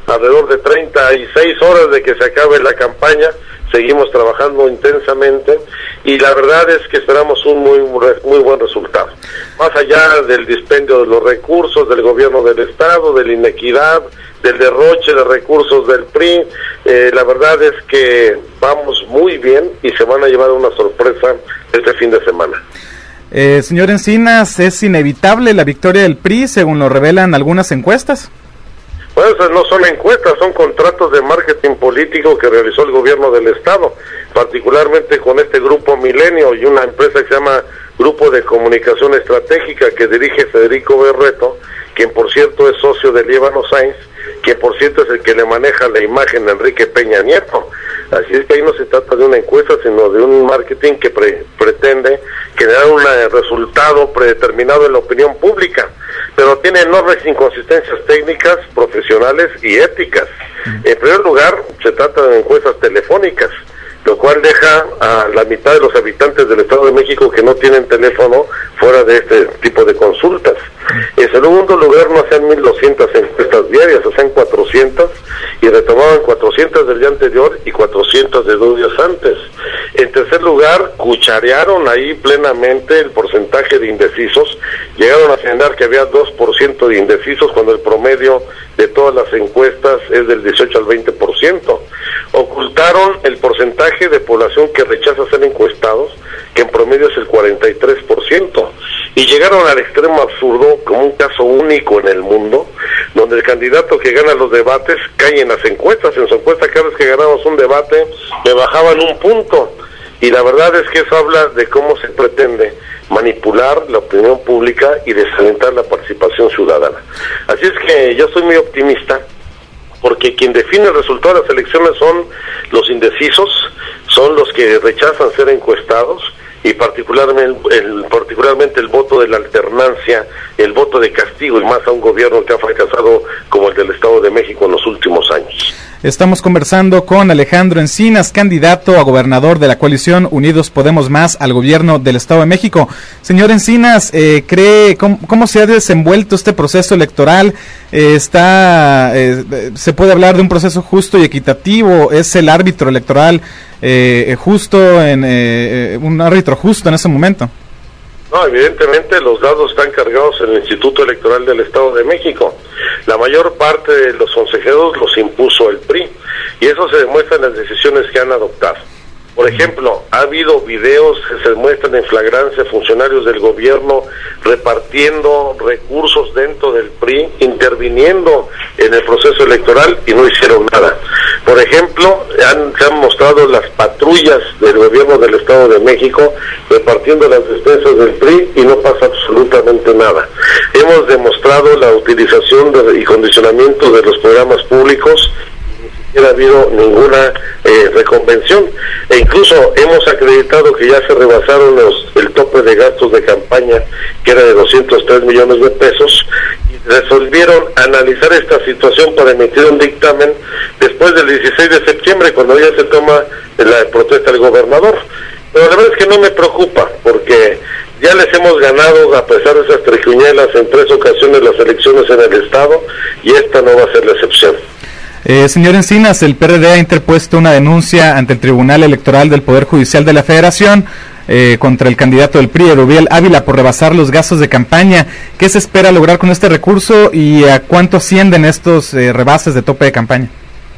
alrededor de treinta y seis horas de que se acabe la campaña. Seguimos trabajando intensamente y la verdad es que esperamos un muy muy buen resultado. Más allá del dispendio de los recursos del gobierno del Estado, de la inequidad, del derroche de recursos del P R I, eh, la verdad es que vamos muy bien y se van a llevar una sorpresa este fin de semana. Eh, señor Encinas, ¿es inevitable la victoria del P R I según lo revelan algunas encuestas? Bueno, esas no son encuestas, son contratos de marketing político que realizó el gobierno del Estado, particularmente con este Grupo Milenio y una empresa que se llama Grupo de Comunicación Estratégica que dirige Federico Berreto, quien por cierto es socio de Líbano Sainz, que por cierto es el que le maneja la imagen a Enrique Peña Nieto. Así es que ahí no se trata de una encuesta, sino de un marketing que pre pretende generar un resultado predeterminado en la opinión pública, pero tiene enormes inconsistencias técnicas, profesionales y éticas. En primer lugar, se trata de encuestas telefónicas, lo cual deja a la mitad de los habitantes del Estado de México que no tienen teléfono fuera de este tipo de consultas. En segundo lugar, no hacían mil doscientas encuestas diarias, hacían cuatrocientas y retomaban cuatrocientas del día anterior y cuatrocientas de dos días antes. En tercer lugar, cucharearon ahí plenamente el porcentaje de indecisos, llegaron a señalar que había dos por ciento de indecisos cuando el promedio de todas las encuestas es del dieciocho al veinte por ciento. Ocultaron el porcentaje de población que rechaza ser encuestados, que en promedio es el cuarenta y tres por ciento. Y llegaron al extremo absurdo, como un caso único en el mundo, donde el candidato que gana los debates cae en las encuestas. En su encuesta, cada vez que ganábamos un debate, le bajaban un punto. Y la verdad es que eso habla de cómo se pretende manipular la opinión pública y desalentar la participación ciudadana. Así es que yo soy muy optimista, porque quien define el resultado de las elecciones son los indecisos, son los que rechazan ser encuestados, y particularmente el, particularmente el voto de la alternancia, el voto de castigo, y más a un gobierno que ha fracasado como el del Estado de México en los últimos años. Estamos conversando con Alejandro Encinas, candidato a gobernador de la coalición Unidos Podemos Más al gobierno del Estado de México. Señor Encinas, eh, ¿cree cómo, cómo se ha desenvuelto este proceso electoral? Eh, está, eh, ¿se puede hablar de un proceso justo y equitativo? ¿Es el árbitro electoral eh, justo, en eh, un árbitro justo en ese momento? No, evidentemente los dados están cargados en el Instituto Electoral del Estado de México. La mayor parte de los consejeros los impuso el P R I, y eso se demuestra en las decisiones que han adoptado. Por ejemplo, ha habido videos que se muestran en flagrancia funcionarios del gobierno repartiendo recursos dentro del P R I, interviniendo en el proceso electoral, y no hicieron nada. Por ejemplo, han, se han mostrado las patrullas del gobierno del Estado de México repartiendo las despensas del P R I y no pasa absolutamente nada. Hemos demostrado la utilización de, y condicionamiento de los programas públicos. No ha habido ninguna eh, reconvención, e incluso hemos acreditado que ya se rebasaron los, el tope de gastos de campaña, que era de doscientos tres millones de pesos, y resolvieron analizar esta situación para emitir un dictamen después del dieciséis de septiembre, cuando ya se toma la protesta del gobernador. Pero la verdad es que no me preocupa, porque ya les hemos ganado, a pesar de esas triquiñuelas, en tres ocasiones las elecciones en el Estado, y esta no va a ser la excepción. Eh, señor Encinas, el P R D ha interpuesto una denuncia ante el Tribunal Electoral del Poder Judicial de la Federación eh, contra el candidato del P R I, Erubiel Ávila, por rebasar los gastos de campaña. ¿Qué se espera lograr con este recurso y a cuánto ascienden estos eh, rebases de tope de campaña?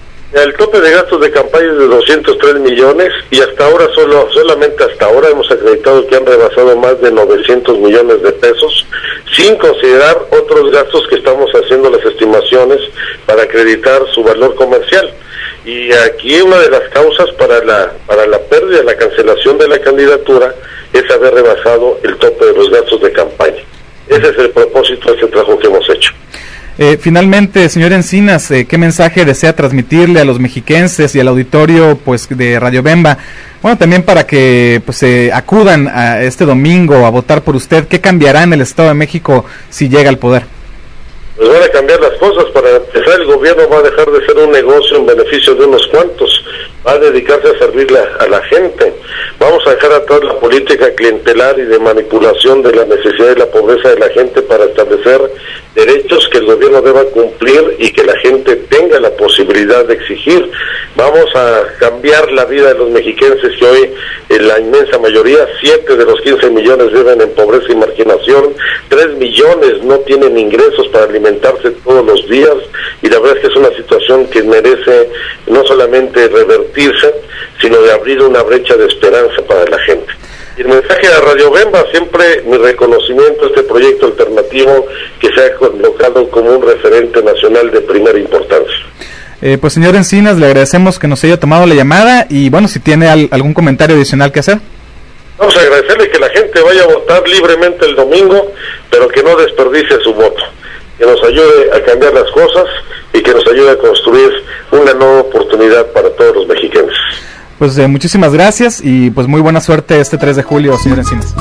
El tope de gastos de campaña es de doscientos tres millones, y hasta ahora, solo solamente hasta ahora hemos acreditado que han rebasado más de novecientos millones de pesos, sin considerar otros gastos que estamos haciendo las estimaciones para acreditar su valor comercial. Y aquí una de las causas para la para la pérdida, la cancelación de la candidatura, es haber rebasado el tope de los gastos de campaña. Ese es el propósito de este trabajo que hemos hecho. Eh, finalmente, señor Encinas, eh, ¿qué mensaje desea transmitirle a los mexiquenses y al auditorio pues de Radio Bemba? Bueno, también para que pues eh, acudan a este domingo a votar por usted. ¿Qué cambiará en el Estado de México si llega al poder? Pues van a cambiar las cosas. Para empezar, el gobierno va a dejar de ser un negocio en beneficio de unos cuantos. va a dedicarse a servirle a, a la gente. Vamos a dejar atrás la política clientelar y de manipulación de la necesidad y la pobreza de la gente para establecer derechos que el gobierno deba cumplir y que la gente tenga la posibilidad de exigir. Vamos a cambiar la vida de los mexiquenses que hoy, en la inmensa mayoría, siete de los quince millones viven en pobreza y marginación, tres millones no tienen ingresos para alimentarse todos los días, y la verdad es que es una situación que merece no solamente revertirse, sino de abrir una brecha de esperanza para la gente. Y el mensaje de Radio Bemba, siempre mi reconocimiento a este proyecto alternativo que se ha colocado como un referente nacional de primera importancia. Eh, pues señor Encinas, le agradecemos que nos haya tomado la llamada y bueno, si tiene al, algún comentario adicional que hacer. Vamos a agradecerle que la gente vaya a votar libremente el domingo, pero que no desperdicie su voto, que nos ayude a cambiar las cosas y que nos ayude a construir una nueva oportunidad para todos los mexicanos. Pues eh, muchísimas gracias y pues muy buena suerte este tres de julio, señor Encinas.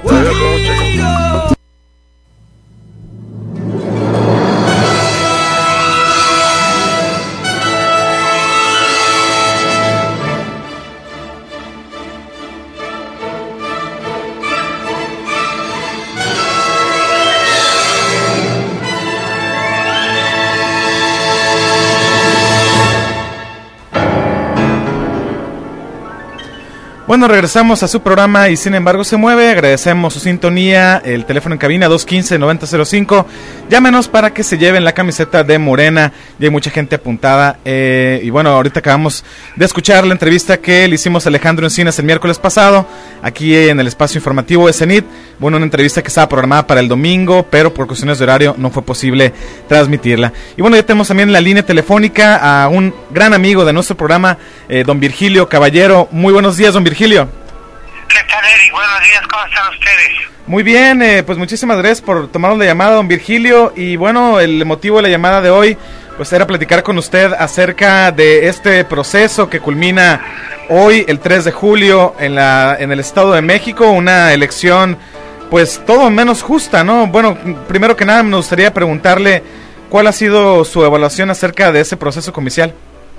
Bueno, regresamos a su programa y sin embargo se mueve. Agradecemos su sintonía, el teléfono en cabina dos uno cinco, nueve cero cero cinco. Llámenos para que se lleven la camiseta de Morena, y hay mucha gente apuntada. Eh, y bueno, ahorita acabamos de escuchar la entrevista que le hicimos a Alejandro Encinas el miércoles pasado, aquí en el espacio informativo de CENIT. Bueno, una entrevista que estaba programada para el domingo, pero por cuestiones de horario no fue posible transmitirla. Y bueno, ya tenemos también en la línea telefónica a un gran amigo de nuestro programa, eh, don Virgilio Caballero. Muy buenos días, don Virgilio. ¿Qué tal, Eric? Buenos días, ¿cómo están ustedes? Muy bien, eh, pues muchísimas gracias por tomarnos la llamada, don Virgilio. Y bueno, el motivo de la llamada de hoy pues era platicar con usted acerca de este proceso que culmina hoy, el tres de julio, en la en el Estado de México, una elección pues todo menos justa, ¿no? Bueno, primero que nada me gustaría preguntarle cuál ha sido su evaluación acerca de ese proceso comicial.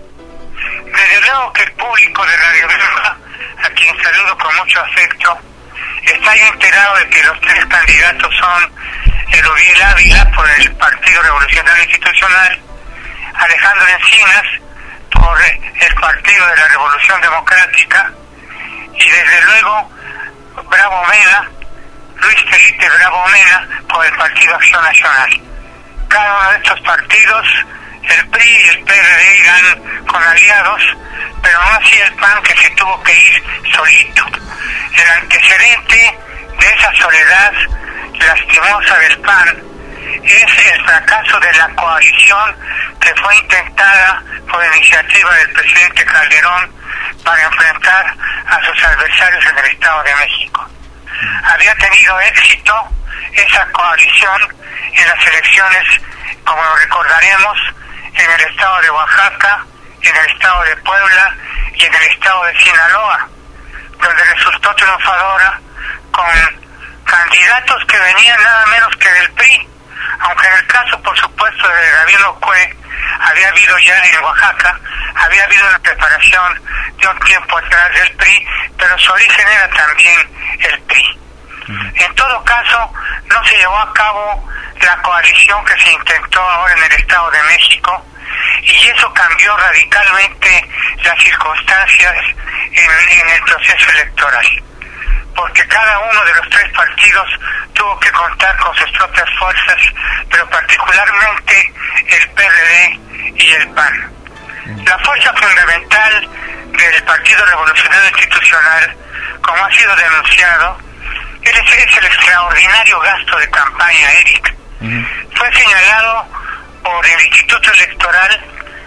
Desde luego que el público de Radio Bemba, a quien saludo con mucho afecto, está ya enterado de que los tres candidatos son Erubiel Ávila por el Partido Revolucionario Institucional, Alejandro Encinas por el Partido de la Revolución Democrática y desde luego Bravo Mena, Luis Felipe Bravo Mena por el Partido Acción Nacional. Cada uno de estos partidos, el P R I y el P R D irán con aliados, pero no así el P A N, que se tuvo que ir solito. El antecedente de esa soledad lastimosa del P A N es el fracaso de la coalición que fue intentada por iniciativa del presidente Calderón para enfrentar a sus adversarios en el Estado de México. Había tenido éxito esa coalición en las elecciones, como lo recordaremos, en el estado de Oaxaca, en el estado de Puebla y en el estado de Sinaloa, donde resultó triunfadora con candidatos que venían nada menos que del P R I, aunque en el caso, por supuesto, de Gabino Cue, había habido ya en Oaxaca, había habido una preparación de un tiempo atrás del P R I, pero su origen era también el P R I. En todo caso, no se llevó a cabo la coalición que se intentó ahora en el Estado de México, y eso cambió radicalmente las circunstancias en, en el proceso electoral, porque cada uno de los tres partidos tuvo que contar con sus propias fuerzas, pero particularmente el P R D y el P A N. La fuerza fundamental del Partido Revolucionario Institucional, como ha sido denunciado, es el extraordinario gasto de campaña, Eric. Uh-huh. Fue señalado por el Instituto Electoral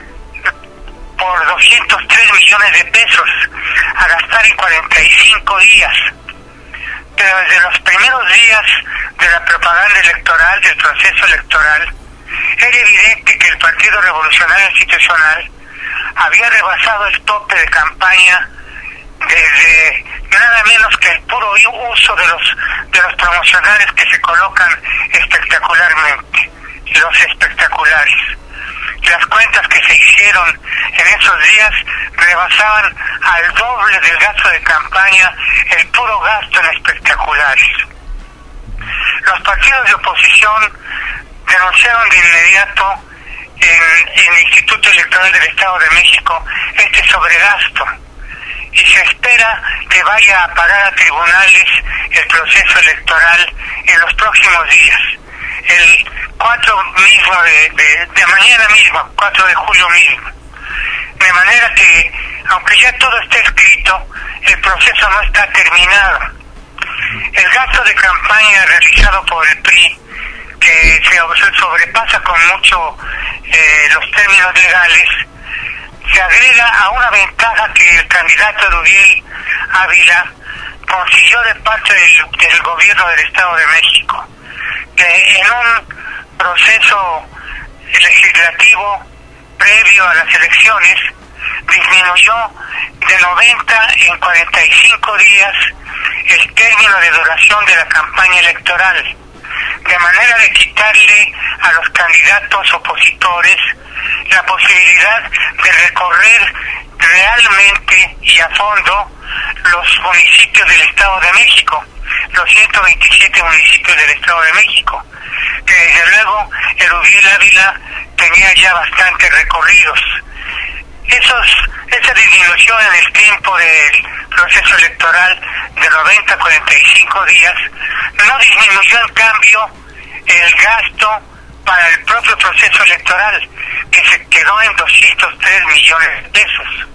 por doscientos tres millones de pesos a gastar en cuarenta y cinco días. Pero desde los primeros días de la propaganda electoral, del proceso electoral, era evidente que el Partido Revolucionario Institucional había rebasado el tope de campaña desde nada menos que el puro uso de los de los promocionales que se colocan espectacularmente, los espectaculares. las cuentas que se hicieron en esos días rebasaban al doble del gasto de campaña el puro gasto en espectaculares. Los partidos de oposición denunciaron de inmediato en, en el Instituto Electoral del Estado de México este sobregasto y se espera que vaya a parar a tribunales el proceso electoral en los próximos días. El cuatro mismo de, de, de mañana mismo, cuatro de julio mismo. De manera que, aunque ya todo está escrito, el proceso no está terminado. El gasto de campaña realizado por el P R I, que se sobrepasa con mucho eh, los términos legales, se agrega a una ventaja que el candidato Erubiel Ávila consiguió de parte del, del gobierno del Estado de México, que en un proceso legislativo previo a las elecciones disminuyó de noventa en cuarenta y cinco días el término de duración de la campaña electoral, de manera de quitarle a los candidatos opositores la posibilidad de recorrer realmente y a fondo los municipios del Estado de México, los ciento veintisiete municipios del Estado de México, que desde luego Erubiel Ávila tenía ya bastantes recorridos. Esos, esa disminución en el tiempo del proceso electoral de noventa a cuarenta y cinco días no disminuyó en cambio el gasto para el propio proceso electoral, que se quedó en doscientos tres millones de pesos.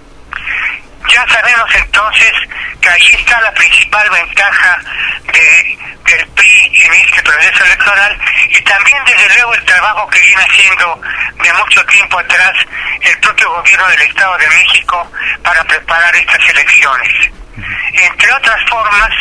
Ya sabemos entonces que allí está la principal ventaja de, del P R I en este proceso electoral, y también desde luego el trabajo que viene haciendo de mucho tiempo atrás el propio gobierno del Estado de México para preparar estas elecciones. Entre otras formas,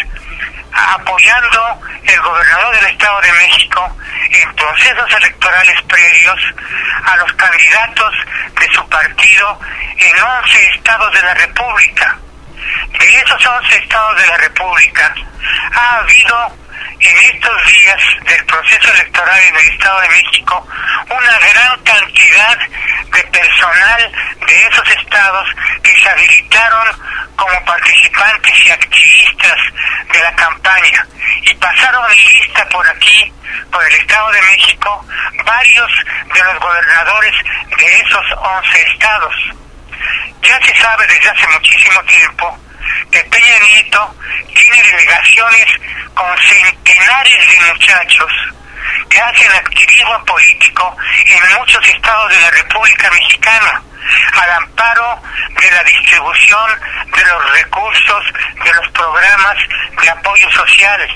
apoyando el gobernador del Estado de México en procesos electorales previos a los candidatos de su partido en once estados de la República. De esos once estados de la República ha habido en estos días del proceso electoral en el Estado de México una gran cantidad de personal de esos estados que se habilitaron como participantes y activistas de la campaña y pasaron lista por aquí, por el Estado de México, varios de los gobernadores de esos once estados. Ya se sabe desde hace muchísimo tiempo que Peña Nieto tiene delegaciones con centenares de muchachos que hacen activismo político en muchos estados de la República Mexicana, al amparo de la distribución de los recursos de los programas de apoyo social.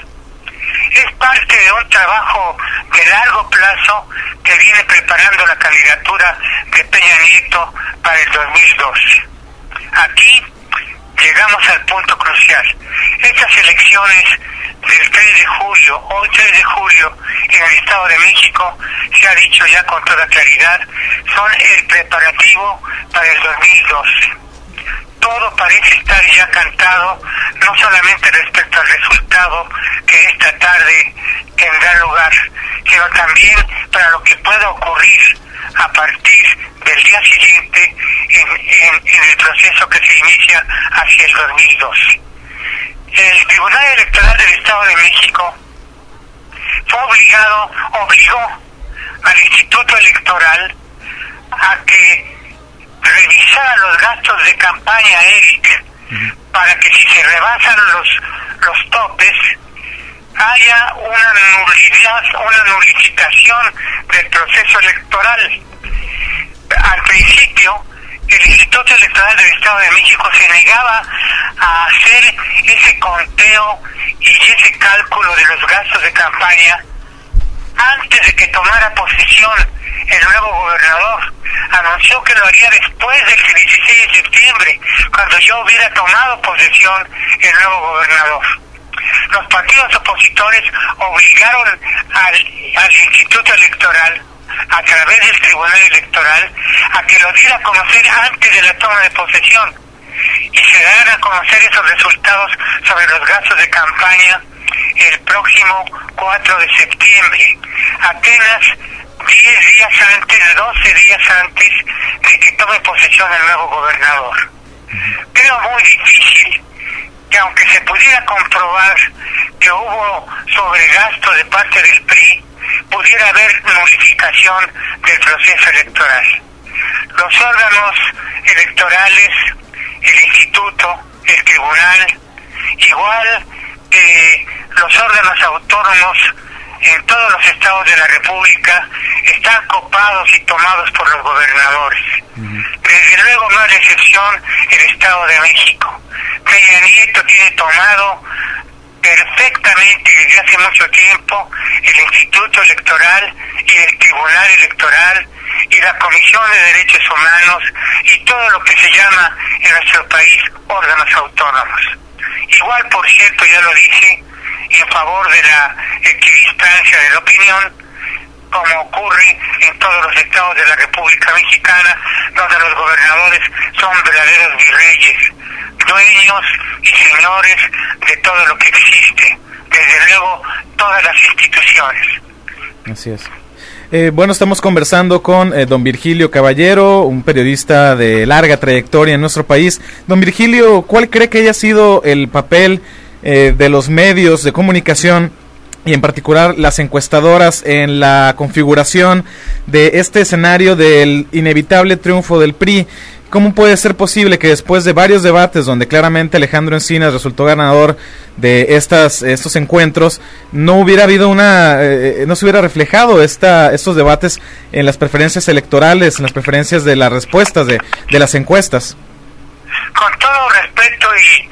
Es parte de un trabajo de largo plazo que viene preparando la candidatura de Peña Nieto para el dos mil doce. Aquí llegamos al punto crucial. Estas elecciones del tres de julio, hoy tres de julio, en el Estado de México, se ha dicho ya con toda claridad, son el preparativo para el dos mil doce. Todo parece estar ya cantado, no solamente respecto al resultado que esta tarde tendrá lugar, sino también para lo que pueda ocurrir a partir del día siguiente en, en, en el proceso que se inicia hacia el dos mil doce. El Tribunal Electoral del Estado de México fue obligado, obligó al Instituto Electoral a que revisara los gastos de campaña, Eric, para que si se rebasan los, los topes, haya una nulidad, una nulificación del proceso electoral. Al principio, el Instituto Electoral del Estado de México se negaba a hacer ese conteo y ese cálculo de los gastos de campaña antes de que tomara posesión el nuevo gobernador. Anunció que lo haría después del dieciséis de septiembre, cuando yo hubiera tomado posesión el nuevo gobernador. Los partidos opositores obligaron al, al Instituto Electoral, a través del Tribunal Electoral, a que lo diera a conocer antes de la toma de posesión, y se darán a conocer esos resultados sobre los gastos de campaña el próximo cuatro de septiembre, apenas diez días antes, doce días antes de que tome posesión el nuevo gobernador. Creo muy difícil que, aunque se pudiera comprobar que hubo sobregasto de parte del P R I, pudiera haber nulificación del proceso electoral. Los órganos electorales, el instituto, el tribunal, igual que los órganos autónomos en todos los estados de la República, están copados y tomados por los gobernadores. Uh-huh. Desde luego no es la excepción el Estado de México. Peña Nieto tiene tomado perfectamente desde hace mucho tiempo el Instituto Electoral y el Tribunal Electoral y la Comisión de Derechos Humanos y todo lo que se llama en nuestro país órganos autónomos. Igual, por cierto, ya lo dije, en favor de la equidistancia de la opinión, como ocurre en todos los estados de la República Mexicana, donde los gobernadores son verdaderos virreyes, dueños y señores de todo lo que existe, desde luego todas las instituciones. Así es. Eh, bueno, estamos conversando con eh, don Virgilio Caballero, un periodista de larga trayectoria en nuestro país. Don Virgilio, ¿cuál cree que haya sido el papel eh, de los medios de comunicación y en particular las encuestadoras en la configuración de este escenario del inevitable triunfo del P R I? ¿Cómo puede ser posible que después de varios debates donde claramente Alejandro Encinas resultó ganador de estas estos encuentros, no hubiera habido una, eh, no se hubiera reflejado esta estos debates en las preferencias electorales, en las preferencias de las respuestas de, de las encuestas? Con todo respeto y,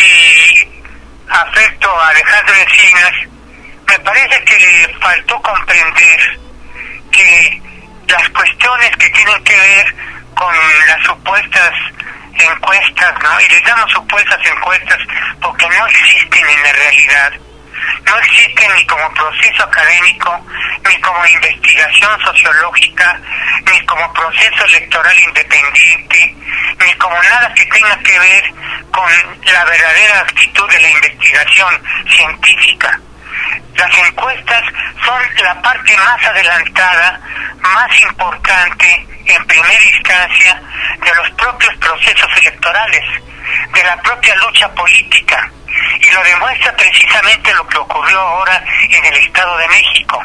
y afecto a Alejandro Encinas, me parece que le faltó comprender que las cuestiones que tienen que ver con las supuestas encuestas, ¿no? Y les damos supuestas encuestas porque no existen en la realidad. No existen ni como proceso académico, ni como investigación sociológica, ni como proceso electoral independiente, ni como nada que tenga que ver con la verdadera actitud de la investigación científica. Las encuestas son la parte más adelantada, más importante en primera instancia de los propios procesos electorales, de la propia lucha política, y lo demuestra precisamente lo que ocurrió ahora en el Estado de México.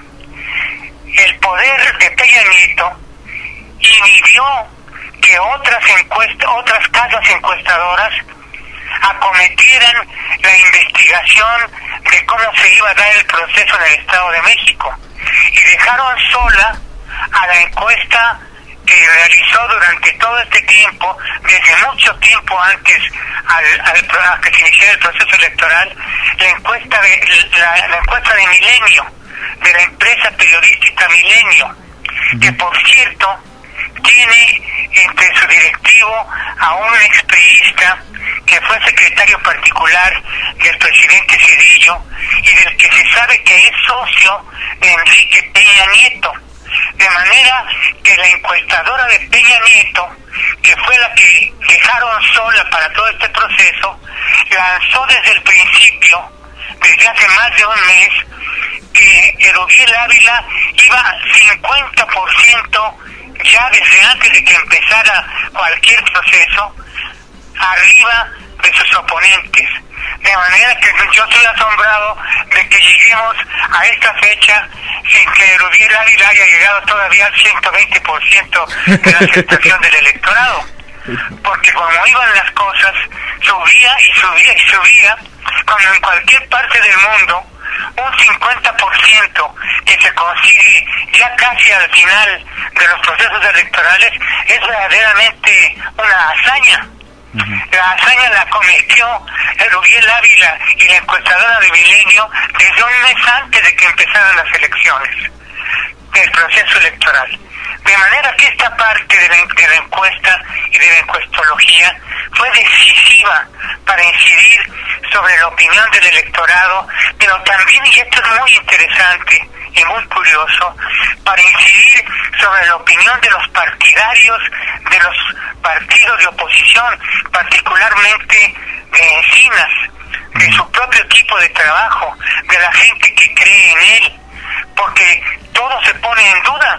El poder de Peña Nieto inhibió que otras encuestas, otras casas encuestadoras acometieran la investigación de cómo se iba a dar el proceso en el Estado de México y dejaron sola a la encuesta que realizó durante todo este tiempo, desde mucho tiempo antes al, al, a que se iniciara el proceso electoral, la encuesta de la, la encuesta de Milenio, de la empresa periodística Milenio, que por cierto tiene entre su directivo a un expriista que fue secretario particular del presidente Zedillo y del que se sabe que es socio de Enrique Peña Nieto. De manera que la encuestadora de Peña Nieto, que fue la que dejaron sola para todo este proceso, lanzó desde el principio, desde hace más de un mes, que Erubiel Ávila iba cincuenta por ciento ya desde antes de que empezara cualquier proceso, arriba de sus oponentes. De manera que yo estoy asombrado de que lleguemos a esta fecha sin que Erubiel Ávila haya llegado todavía al ciento veinte por ciento de la aceptación del electorado. Porque como iban las cosas, subía y subía y subía, como en cualquier parte del mundo, un cincuenta por ciento que se consigue ya casi al final de los procesos electorales es verdaderamente una hazaña. La hazaña la cometió Erubiel Ávila y la encuestadora de Milenio desde un mes antes de que empezaran las elecciones del proceso electoral. De manera que esta parte de la, de la encuesta y de la encuestología fue decisiva para incidir sobre la opinión del electorado, pero también, y esto es muy interesante y muy curioso, para incidir sobre la opinión de los partidarios de los partidos de oposición, particularmente de Encinas, de su propio equipo de trabajo, de la gente que cree en él, porque todo se pone en duda.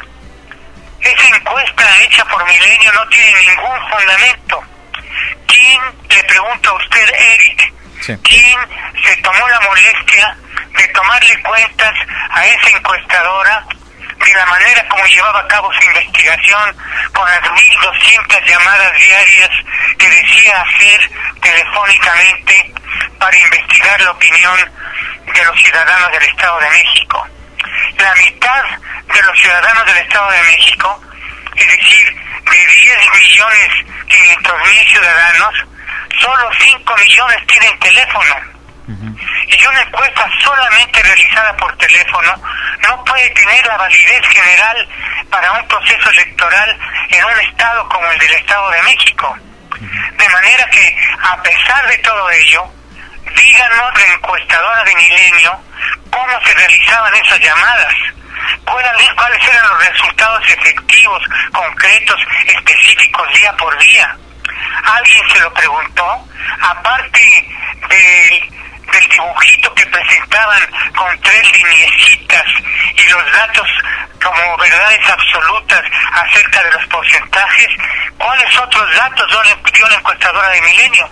Esa encuesta hecha por Milenio no tiene ningún fundamento. ¿Quién, le pregunto a usted, Eric, sí. quién se tomó la molestia de tomarle cuentas a esa encuestadora de la manera como llevaba a cabo su investigación, con las mil doscientas llamadas diarias que decía hacer telefónicamente para investigar la opinión de los ciudadanos del Estado de México? La mitad de los ciudadanos del Estado de México, es decir, de diez millones quinientos mil ciudadanos, solo cinco millones tienen teléfono. Uh-huh. Y una encuesta solamente realizada por teléfono no puede tener la validez general para un proceso electoral en un estado como el del Estado de México. Uh-huh. De manera que, a pesar de todo ello, díganos, la encuestadora de Milenio, cómo se realizaban esas llamadas, cuáles, cuáles eran los resultados efectivos, concretos, específicos, día por día. ¿Alguien se lo preguntó? Aparte del, del dibujito que presentaban con tres lineecitas y los datos como verdades absolutas acerca de los porcentajes, ¿cuáles otros datos dio la encuestadora de Milenio?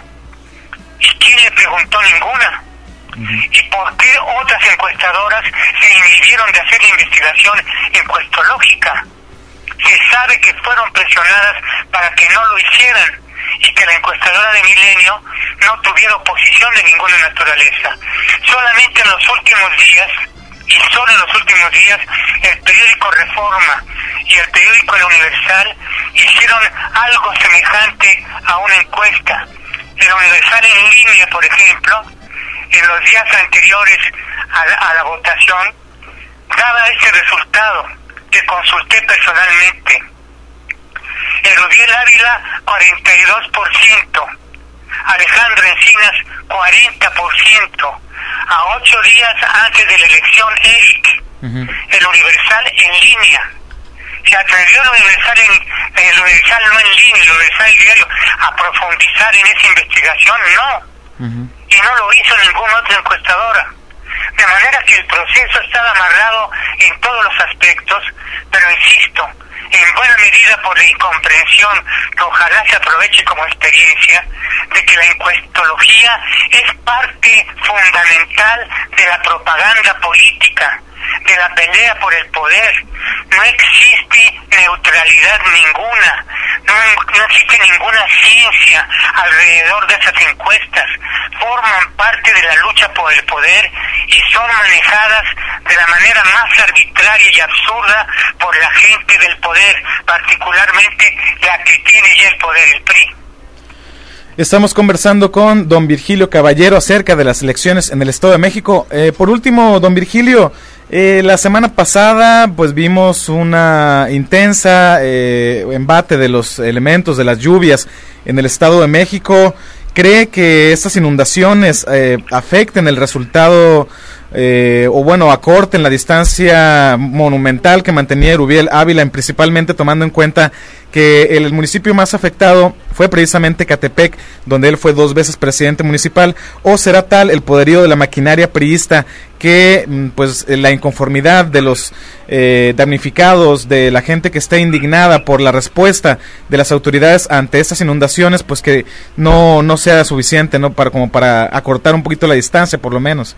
¿Y quién le preguntó? Ninguna. ¿Y por qué otras encuestadoras se inhibieron de hacer la investigación encuestológica? Se sabe que fueron presionadas para que no lo hicieran y que la encuestadora de Milenio no tuviera oposición de ninguna naturaleza. Solamente en los últimos días, y solo en los últimos días, el periódico Reforma y el periódico El Universal hicieron algo semejante a una encuesta. El Universal en línea, por ejemplo, en los días anteriores a la, a la votación, daba ese resultado que consulté personalmente. Erubiel Ávila, cuarenta y dos por ciento. Alejandro Encinas, cuarenta por ciento. A ocho días antes de la elección, Eric. Uh-huh. El Universal en línea. Se atrevió el Universal, en, el Universal no en línea, el Universal diario, a profundizar en esa investigación, no. Uh-huh. Y no lo hizo ninguna otra encuestadora. De manera que el proceso estaba amarrado en todos los aspectos, pero insisto, en buena medida por la incomprensión que ojalá se aproveche como experiencia de que la encuestología es parte fundamental de la propaganda política, de la pelea por el poder. No existe neutralidad ninguna, no, no existe ninguna ciencia alrededor de esas encuestas. Forman parte de la lucha por el poder y son manejadas de la manera más arbitraria y absurda por la gente del poder, particularmente la que tiene ya el poder, el P R I. Estamos conversando con don Virgilio Caballero acerca de las elecciones en el Estado de México. Eh, por último, don Virgilio, eh, la semana pasada pues vimos una intensa eh, embate de los elementos de las lluvias en el Estado de México. ¿Cree que estas inundaciones eh, afecten el resultado eh, o bueno, acorten la distancia monumental que mantenía Erubiel Ávila, principalmente tomando en cuenta que el municipio más afectado fue precisamente Catepec, donde él fue dos veces presidente municipal? ¿O será tal el poderío de la maquinaria priista que pues la inconformidad de los eh, damnificados, de la gente que está indignada por la respuesta de las autoridades ante estas inundaciones, pues que no no sea suficiente, no para como para acortar un poquito la distancia, por lo menos?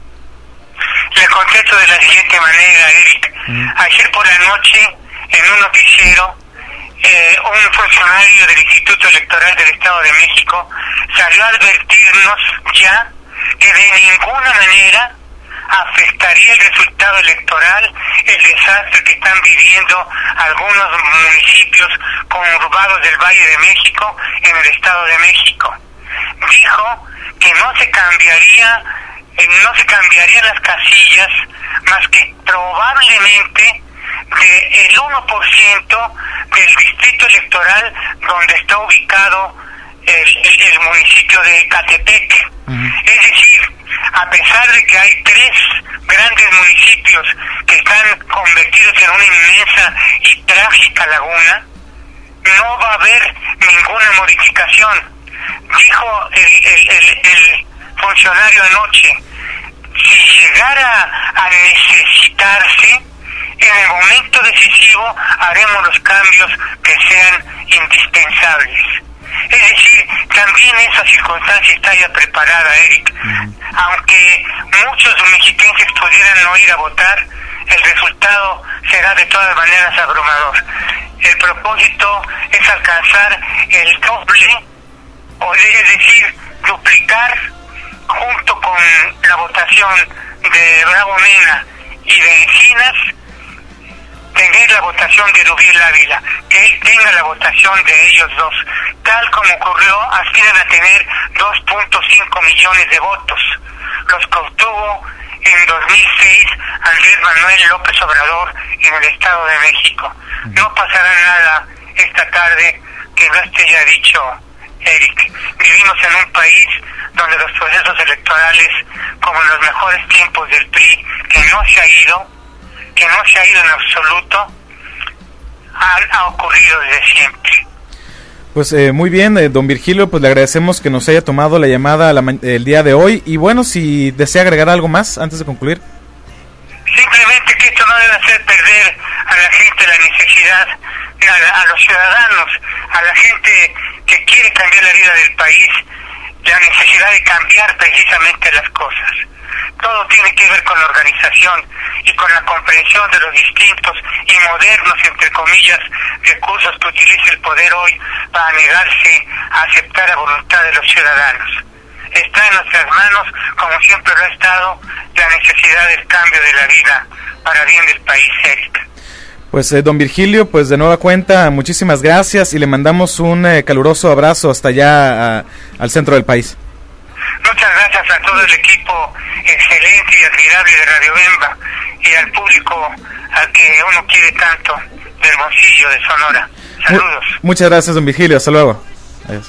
Le contesto de la siguiente manera, Eric. Mm. Ayer por la noche, en un noticiero, eh, un funcionario del Instituto Electoral del Estado de México salió a advertirnos ya que de ninguna manera afectaría el resultado electoral el desastre que están viviendo algunos municipios conurbados del Valle de México en el Estado de México. Dijo que no se cambiaría eh, no se cambiarían las casillas más que probablemente de el uno por ciento del distrito electoral donde está ubicado el, el, el municipio de Catepec. Uh-huh. Es decir, a pesar de que hay tres grandes municipios que están convertidos en una inmensa y trágica laguna, no va a haber ninguna modificación. Dijo el, el, el, el funcionario anoche, si llegara a necesitarse, En el momento decisivo haremos los cambios que sean indispensables. Es decir, también esa circunstancia está ya preparada, Eric. Aunque muchos mexicanos pudieran no ir a votar, el resultado será de todas maneras abrumador. El propósito es alcanzar el doble, o es decir, duplicar junto con la votación de Bravo Mena y de Encinas, tener la votación de Rubiel Ávila, que él tenga la votación de ellos dos. Tal como ocurrió, aspiran a tener dos punto cinco millones de votos, los que obtuvo en dos mil seis Andrés Manuel López Obrador en el Estado de México. No pasará nada esta tarde que no esté ya dicho, Eric. Vivimos en un país donde los procesos electorales, como en los mejores tiempos del P R I, que no se ha ido, que no se ha ido en absoluto, ha, ha ocurrido desde siempre. Pues eh, muy bien, eh, don Virgilio, pues le agradecemos que nos haya tomado la llamada la, el día de hoy, y bueno, si desea agregar algo más antes de concluir. Simplemente que esto no debe hacer perder a la gente la necesidad, a, a los ciudadanos, a la gente que quiere cambiar la vida del país, la necesidad de cambiar precisamente las cosas. Todo tiene que ver con la organización y con la comprensión de los distintos y modernos, entre comillas, recursos que utiliza el poder hoy para negarse a aceptar la voluntad de los ciudadanos. Está en nuestras manos, como siempre lo ha estado, la necesidad del cambio de la vida para bien del país, Eric. Pues eh, don Virgilio, pues de nueva cuenta, muchísimas gracias y le mandamos un eh, caluroso abrazo hasta allá a, al centro del país. Muchas gracias a todo el equipo excelente y admirable de Radio Bemba y al público al que uno quiere tanto de Hermosillo, de Sonora. Saludos. Mu- muchas gracias, don Virgilio. Hasta luego. Adiós.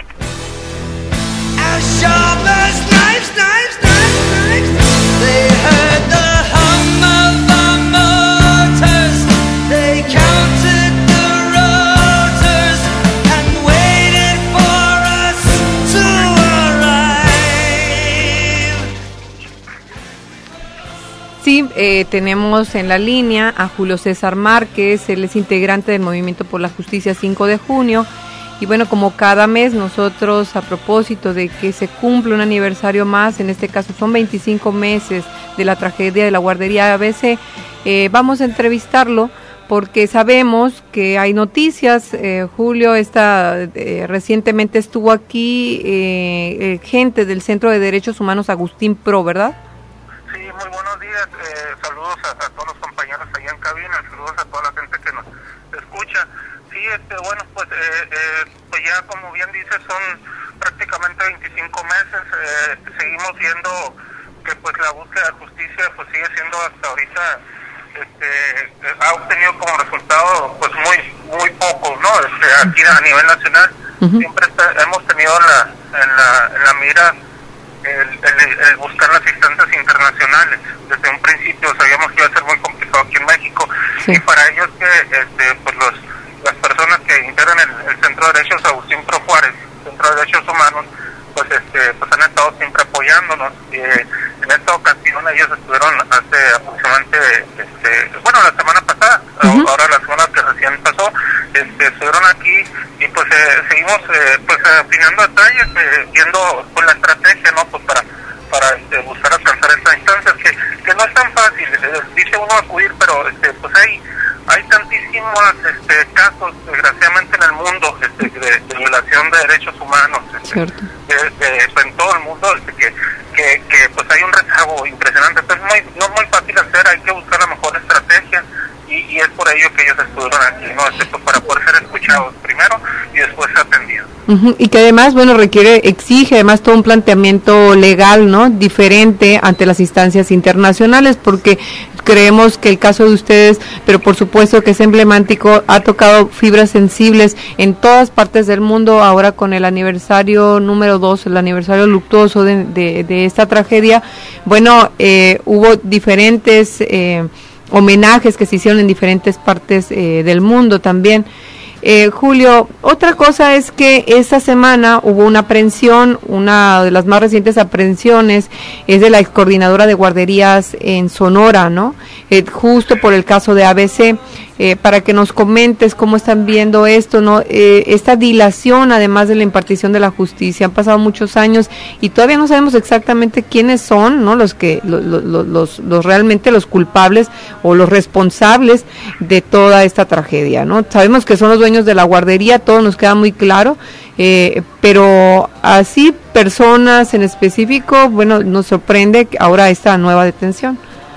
Sí, eh, tenemos en la línea a Julio César Márquez, él es integrante del Movimiento por la Justicia cinco de junio, y bueno, como cada mes nosotros, a propósito de que se cumple un aniversario más, en este caso son veinticinco meses de la tragedia de la guardería A B C, eh, vamos a entrevistarlo porque sabemos que hay noticias. eh, Julio está, eh, recientemente estuvo aquí eh, eh, gente del Centro de Derechos Humanos Agustín Pro, ¿verdad? Sí, muy buenos días, eh, saludos a, a todos los compañeros allá en cabina, saludos a toda la gente que nos escucha. Sí, este, bueno, pues, eh, eh, pues ya como bien dice, son prácticamente veinticinco meses, eh, seguimos viendo que pues la búsqueda de justicia pues sigue siendo hasta ahorita, este, ha obtenido como resultado pues muy muy poco, ¿no? Este, aquí a nivel nacional, uh-huh. siempre está, hemos tenido en la, en la, en la mira El, el, el buscar las instancias internacionales. Desde un principio sabíamos que iba a ser muy complicado aquí en México, sí. y para ellos que este, pues los, las personas que integran el, el Centro de Derechos Agustín Pro Juárez, Centro de Derechos Humanos, pues este pues han estado siempre apoyándonos. Eh, en esta ocasión ellos estuvieron hace aproximadamente, este, bueno, la semana pasada, uh-huh. ahora la semana que recién pasó, este, estuvieron aquí y pues eh, seguimos eh, pues afinando detalles, eh, viendo pues la estrategia, ¿no? Pues para para este, buscar alcanzar estas instancias que, que no es tan fácil, eh, dice uno acudir, pero este pues hay hay tantísimos este, casos desgraciadamente en el mundo este, de, de violación de derechos humanos, este, de, de, de, en todo el mundo, este, que, que que pues hay un rezago impresionante. Entonces muy, no es muy fácil hacer, hay que buscar la mejor estrategia. Y, y es por ello que ellos estuvieron aquí, ¿no? Este, pues, para poder ser escuchados primero y después atendidos. Uh-huh. Y que además, bueno, requiere, exige además todo un planteamiento legal, ¿no? Diferente ante las instancias internacionales, porque creemos que el caso de ustedes, pero por supuesto que es emblemático, ha tocado fibras sensibles en todas partes del mundo. Ahora con el aniversario número dos, el aniversario luctuoso de, de, de esta tragedia, bueno, eh, hubo diferentes eh, homenajes que se hicieron en diferentes partes eh, del mundo también. Eh, Julio, otra cosa es que esta semana hubo una aprehensión, una de las más recientes aprehensiones es de la ex coordinadora de guarderías en Sonora, ¿no? Eh, justo por el caso de A B C, eh, para que nos comentes cómo están viendo esto, ¿no? Eh, esta dilación, además de la impartición de la justicia, han pasado muchos años y todavía no sabemos exactamente quiénes son, ¿no? Los que, lo, lo, lo, los, los realmente los culpables o los responsables de toda esta tragedia, ¿no? Sabemos que son los dueños de la guardería, todo nos queda muy claro, eh, pero así personas en específico, bueno, nos sorprende ahora esta nueva detención.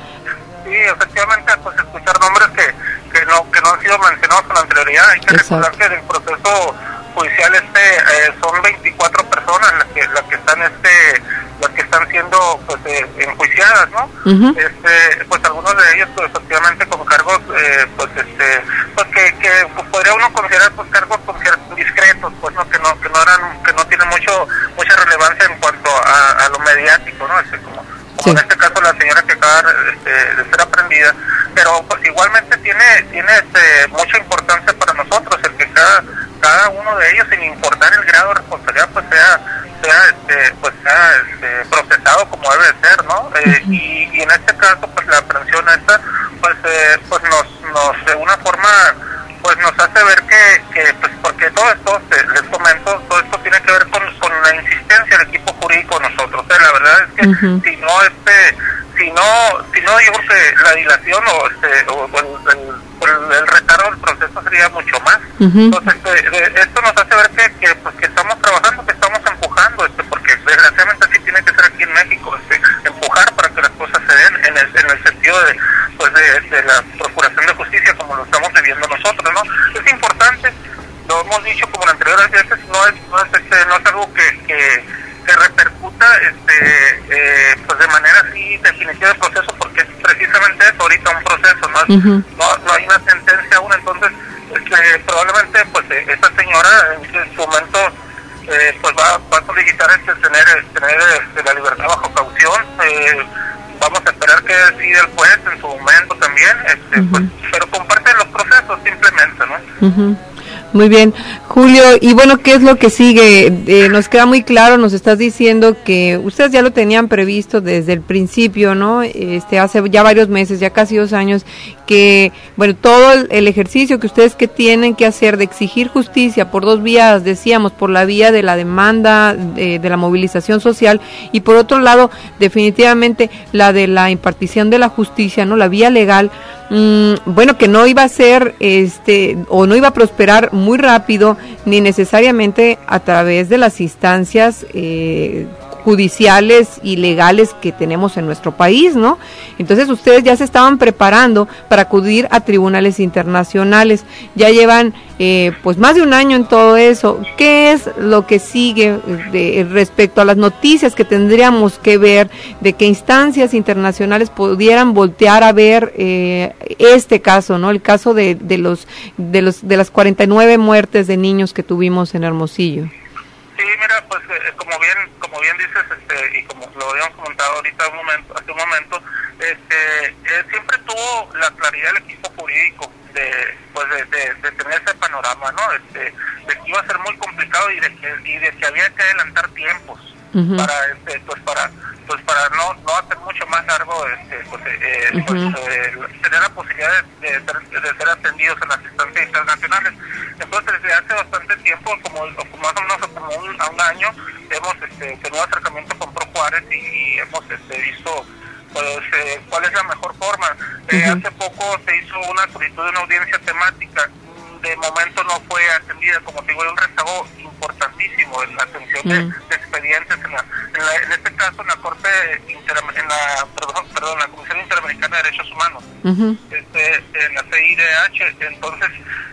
Sí, efectivamente, pues escuchar nombres que, que no que no han sido mencionados con anterioridad. Hay que Exacto. recordar que en el proceso judicial este eh, son veinticuatro personas las que las que están este las que están siendo pues eh, enjuiciadas, ¿no? Uh-huh. Este, pues algunos de ellos pues efectivamente con cargos eh, pues este pues que, que pues, podría uno considerar pues cargos pues, discretos, pues no que no que no eran que no tienen mucho mucha relevancia en cuanto a, a lo mediático, ¿no? Este, como como sí. en este caso la señora que acaba este, de ser aprendida, pero pues igualmente tiene tiene este, mucha importancia para nosotros el que cada cada uno de ellos, sin importar el grado de responsabilidad, pues sea sea este pues sea este, procesado como debe de ser, ¿no? Eh, uh-huh. y, y en este caso pues la aprehensión esta pues eh, pues nos nos de una forma pues nos hace ver que, que pues porque todo esto eh, les comento todo esto tiene que ver con, con la insistencia del equipo jurídico de nosotros, ¿eh? La verdad es que uh-huh. si no este si no si no yo creo que la dilación o este o, o el, el, el, el retardo del proceso sería mucho más. Uh-huh. Entonces eh, eh, esto nos hace ver que, que pues que estamos trabajando, que estamos empujando, este porque desgraciadamente así tiene que ser aquí en México, este empujar para que las cosas se den en el, en el sentido de pues de, de la procuración de justicia como lo estamos viviendo nosotros, ¿no? Es importante, lo hemos dicho como en anteriores veces, no es no es este no es algo que, que que repercuta este eh, pues de manera así definitiva el proceso, porque es precisamente eso, ahorita un proceso, no, es, uh-huh. no, no hay una sentencia aún, entonces este, probablemente pues eh, esta señora en, en su momento eh, pues va, va a solicitar este, tener, tener este, la libertad bajo caución, eh, vamos a esperar que decida el juez en su momento también, este, uh-huh. pues, pero comparten los procesos simplemente, ¿no? Uh-huh. Muy bien, Julio, y bueno, ¿qué es lo que sigue? Eh, nos queda muy claro, nos estás diciendo que ustedes ya lo tenían previsto desde el principio, ¿no? Este, hace ya varios meses, ya casi dos años, que, bueno, todo el, el ejercicio que ustedes que tienen que hacer de exigir justicia por dos vías, decíamos, por la vía de la demanda, de, de la movilización social, y por otro lado, definitivamente, la de la impartición de la justicia, ¿no? La vía legal, mmm, bueno, que no iba a ser, este, o no iba a prosperar muy rápido, ni necesariamente a través de las instancias eh, judiciales y legales que tenemos en nuestro país, ¿no? Entonces ustedes ya se estaban preparando para acudir a tribunales internacionales, ya llevan eh, pues más de un año en todo eso. ¿Qué es lo que sigue de, respecto a las noticias que tendríamos que ver de que instancias internacionales pudieran voltear a ver eh, este caso, ¿no? El caso de, de los de los de las cuarenta y nueve muertes de niños que tuvimos en Hermosillo. Sí, mira, pues eh, como bien como bien dices, este, y como lo habíamos comentado ahorita un momento, hace un momento, este, eh, siempre tuvo la claridad del equipo jurídico de pues de, de, de tener ese panorama, ¿no? Este, de que iba a ser muy complicado y de que y de que había que adelantar tiempos uh-huh. para este, pues para pues para no no hacer mucho más largo este pues, eh, uh-huh. pues eh, tener la posibilidad de, de, ser, de ser atendidos en las instancias internacionales. Entonces desde hace bastante tiempo, como, como más o menos como un, a un año, hemos este, tenido acercamiento con Pro Juárez y, y hemos este, visto pues eh, cuál es la mejor forma. Eh, uh-huh. Hace poco se hizo una solicitud de una audiencia temática, de momento no fue atendida, como te digo, hay un rezago importantísimo en la atención uh-huh. de, de expedientes, en, la, en, la, en este caso en la Corte Inter, en la perdón, perdón, la Comisión Interamericana de Derechos Humanos, uh-huh. este, en la C I D H, entonces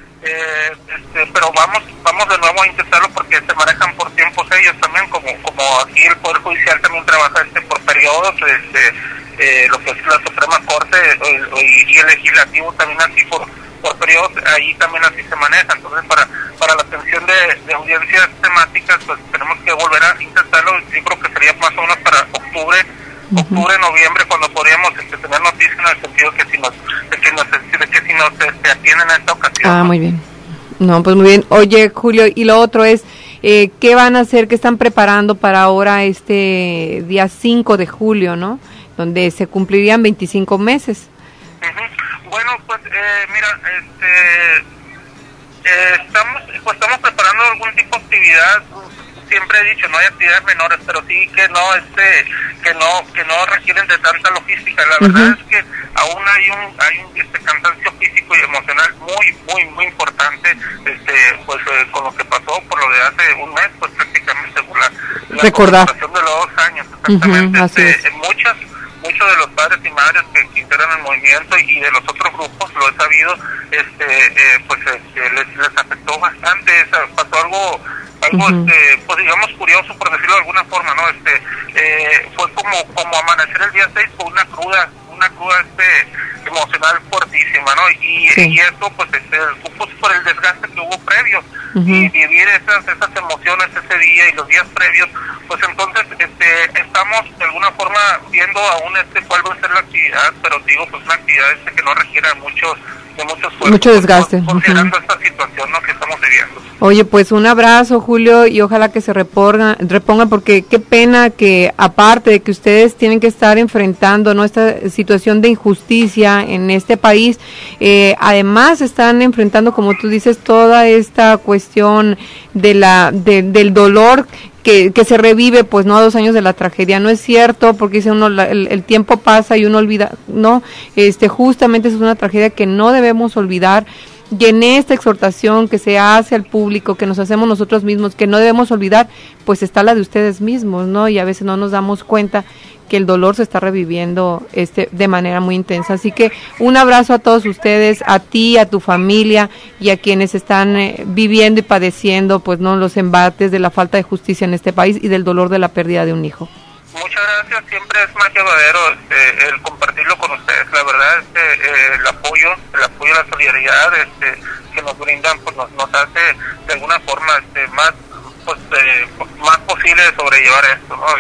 eh, este, pero vamos vamos de nuevo a intentarlo porque se manejan por tiempos ellos también, como como aquí el Poder Judicial también trabaja este por periodos, este eh, lo que es la Suprema Corte o, o, y el Legislativo también así por por periodos, ahí también así se maneja. Entonces para para la atención de, de audiencias temáticas pues tenemos que volver a intentarlo. Yo creo que sería más o menos para octubre uh-huh. octubre, noviembre, cuando podríamos este, tener noticias en el sentido que si nos de que, nos, de que si nos este, atienden en esta ocasión. Ah, muy bien. No, pues muy bien. Oye, Julio, y lo otro es, eh, ¿qué van a hacer, qué están preparando para ahora este día cinco de julio, ¿no? Donde se cumplirían veinticinco meses. Uh-huh. Bueno, pues eh, mira, este, eh, estamos, pues estamos preparando algún tipo de actividad. Siempre he dicho, no hay actividades menores, pero sí que no, este, que no, que no requieren de tanta logística. La uh-huh. verdad es que aún hay un, hay un este, cansancio físico y emocional muy, muy, muy importante, este, pues eh, con lo que pasó por lo de hace un mes, pues prácticamente por la, la conmemoración de los dos años, exactamente. Uh-huh, este, muchas, muchos de los padres y madres que, que integran el movimiento y, y de los otros grupos, lo he sabido, este, eh, pues este, les, les afectó bastante, esa, pasó algo algo uh-huh. este, pues digamos curioso, por decirlo de alguna forma, no este eh, fue como como amanecer el día seis con una cruda una cruda este emocional fuertísima, no y, sí. y eso pues este pues, por el desgaste que hubo previo uh-huh. y vivir esas esas emociones ese día y los días previos, pues entonces este estamos de alguna forma viendo aún este cuál va a ser la actividad, pero digo pues una actividad este que no requiera mucho de mucho esfuerzo, mucho desgaste, considerando uh-huh. esta situación, ¿no?, que estamos viviendo. Oye, pues un abrazo, Julio, y ojalá que se repongan, repongan, porque qué pena que aparte de que ustedes tienen que estar enfrentando, ¿no?, esta situación de injusticia en este país, eh, además están enfrentando, como tú dices, toda esta cuestión de la de, del dolor que, que se revive, pues no a dos años de la tragedia. No es cierto, porque dice uno, la, el, el tiempo pasa y uno olvida, no, este justamente es una tragedia que no debemos olvidar. Y en esta exhortación que se hace al público, que nos hacemos nosotros mismos, que no debemos olvidar, pues está la de ustedes mismos, ¿no? Y a veces no nos damos cuenta que el dolor se está reviviendo este de manera muy intensa. Así que un abrazo a todos ustedes, a ti, a tu familia y a quienes están eh, viviendo y padeciendo, pues no, los embates de la falta de justicia en este país y del dolor de la pérdida de un hijo. Muchas gracias, siempre es más llevadero este, el compartirlo con ustedes. La verdad es que eh, el apoyo, el apoyo, la solidaridad este, que nos brindan, pues nos, nos hace de alguna forma este, más, pues, eh, más posible de sobrellevar esto, ¿no?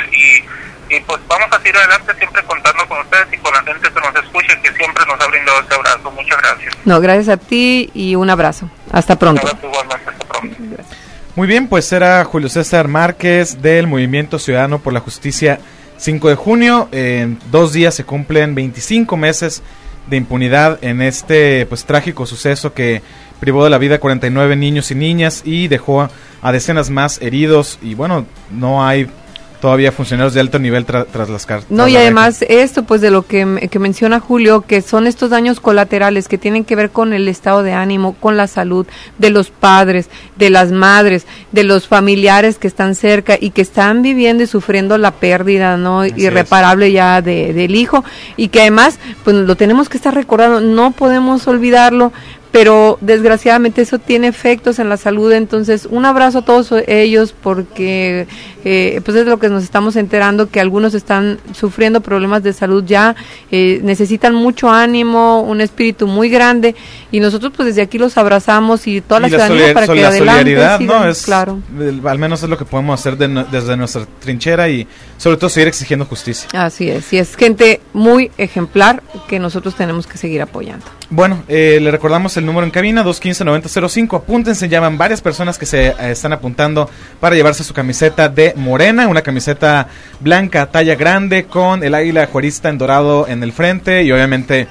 Y, y pues vamos a seguir adelante siempre contando con ustedes y con la gente que nos escuche, que siempre nos ha brindado este abrazo. Muchas gracias. No, gracias a ti y un abrazo. Hasta pronto. Igualmente, hasta pronto. Gracias. Muy bien, pues era Julio César Márquez del Movimiento Ciudadano por la Justicia cinco de junio. En dos días se cumplen veinticinco meses de impunidad en este pues trágico suceso que privó de la vida a cuarenta y nueve niños y niñas y dejó a, a decenas más heridos. Y bueno, no hay todavía funcionarios de alto nivel tra tras las cartas. No, y además esto pues de lo que, que menciona Julio, que son estos daños colaterales que tienen que ver con el estado de ánimo, con la salud de los padres, de las madres, de los familiares que están cerca y que están viviendo y sufriendo la pérdida, ¿no?, Así irreparable es. ya de, del hijo, y que además pues lo tenemos que estar recordando, no podemos olvidarlo, pero desgraciadamente eso tiene efectos en la salud. Entonces un abrazo a todos ellos, porque eh, pues es lo que nos estamos enterando, que algunos están sufriendo problemas de salud ya, eh, necesitan mucho ánimo, un espíritu muy grande, y nosotros pues desde aquí los abrazamos y toda la, y la ciudadanía para que la adelante solidaridad, sigan, ¿no? Es, claro. Al menos es lo que podemos hacer de, desde nuestra trinchera y sobre todo seguir exigiendo justicia. Así es, y es gente muy ejemplar que nosotros tenemos que seguir apoyando. Bueno, eh, le recordamos el número en cabina, dos uno cinco, nueve cero cero cinco. Apúntense, llaman varias personas que se eh, están apuntando para llevarse su camiseta de Morena, una camiseta blanca, talla grande, con el águila juarista en dorado en el frente y obviamente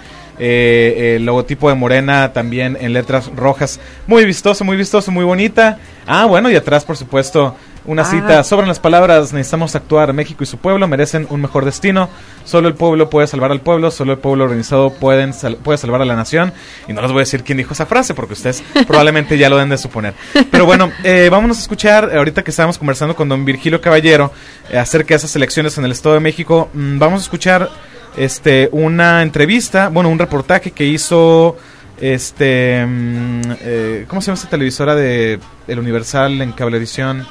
eh, el logotipo de Morena también en letras rojas. Muy vistoso, muy vistoso, muy bonita. Ah, bueno, y atrás, por supuesto, una ah. cita. Sobran las palabras, necesitamos actuar. México y su pueblo merecen un mejor destino. Solo el pueblo puede salvar al pueblo, solo el pueblo organizado pueden sal puede salvar a la nación. Y no les voy a decir quién dijo esa frase, porque ustedes probablemente ya lo deben de suponer. Pero bueno, eh, vámonos a escuchar, ahorita que estábamos conversando con don Virgilio Caballero eh, acerca de esas elecciones en el Estado de México, mmm, vamos a escuchar este una entrevista, bueno, un reportaje que hizo... Este, eh, ¿cómo se llama esta televisora de El Universal en Cablevisión?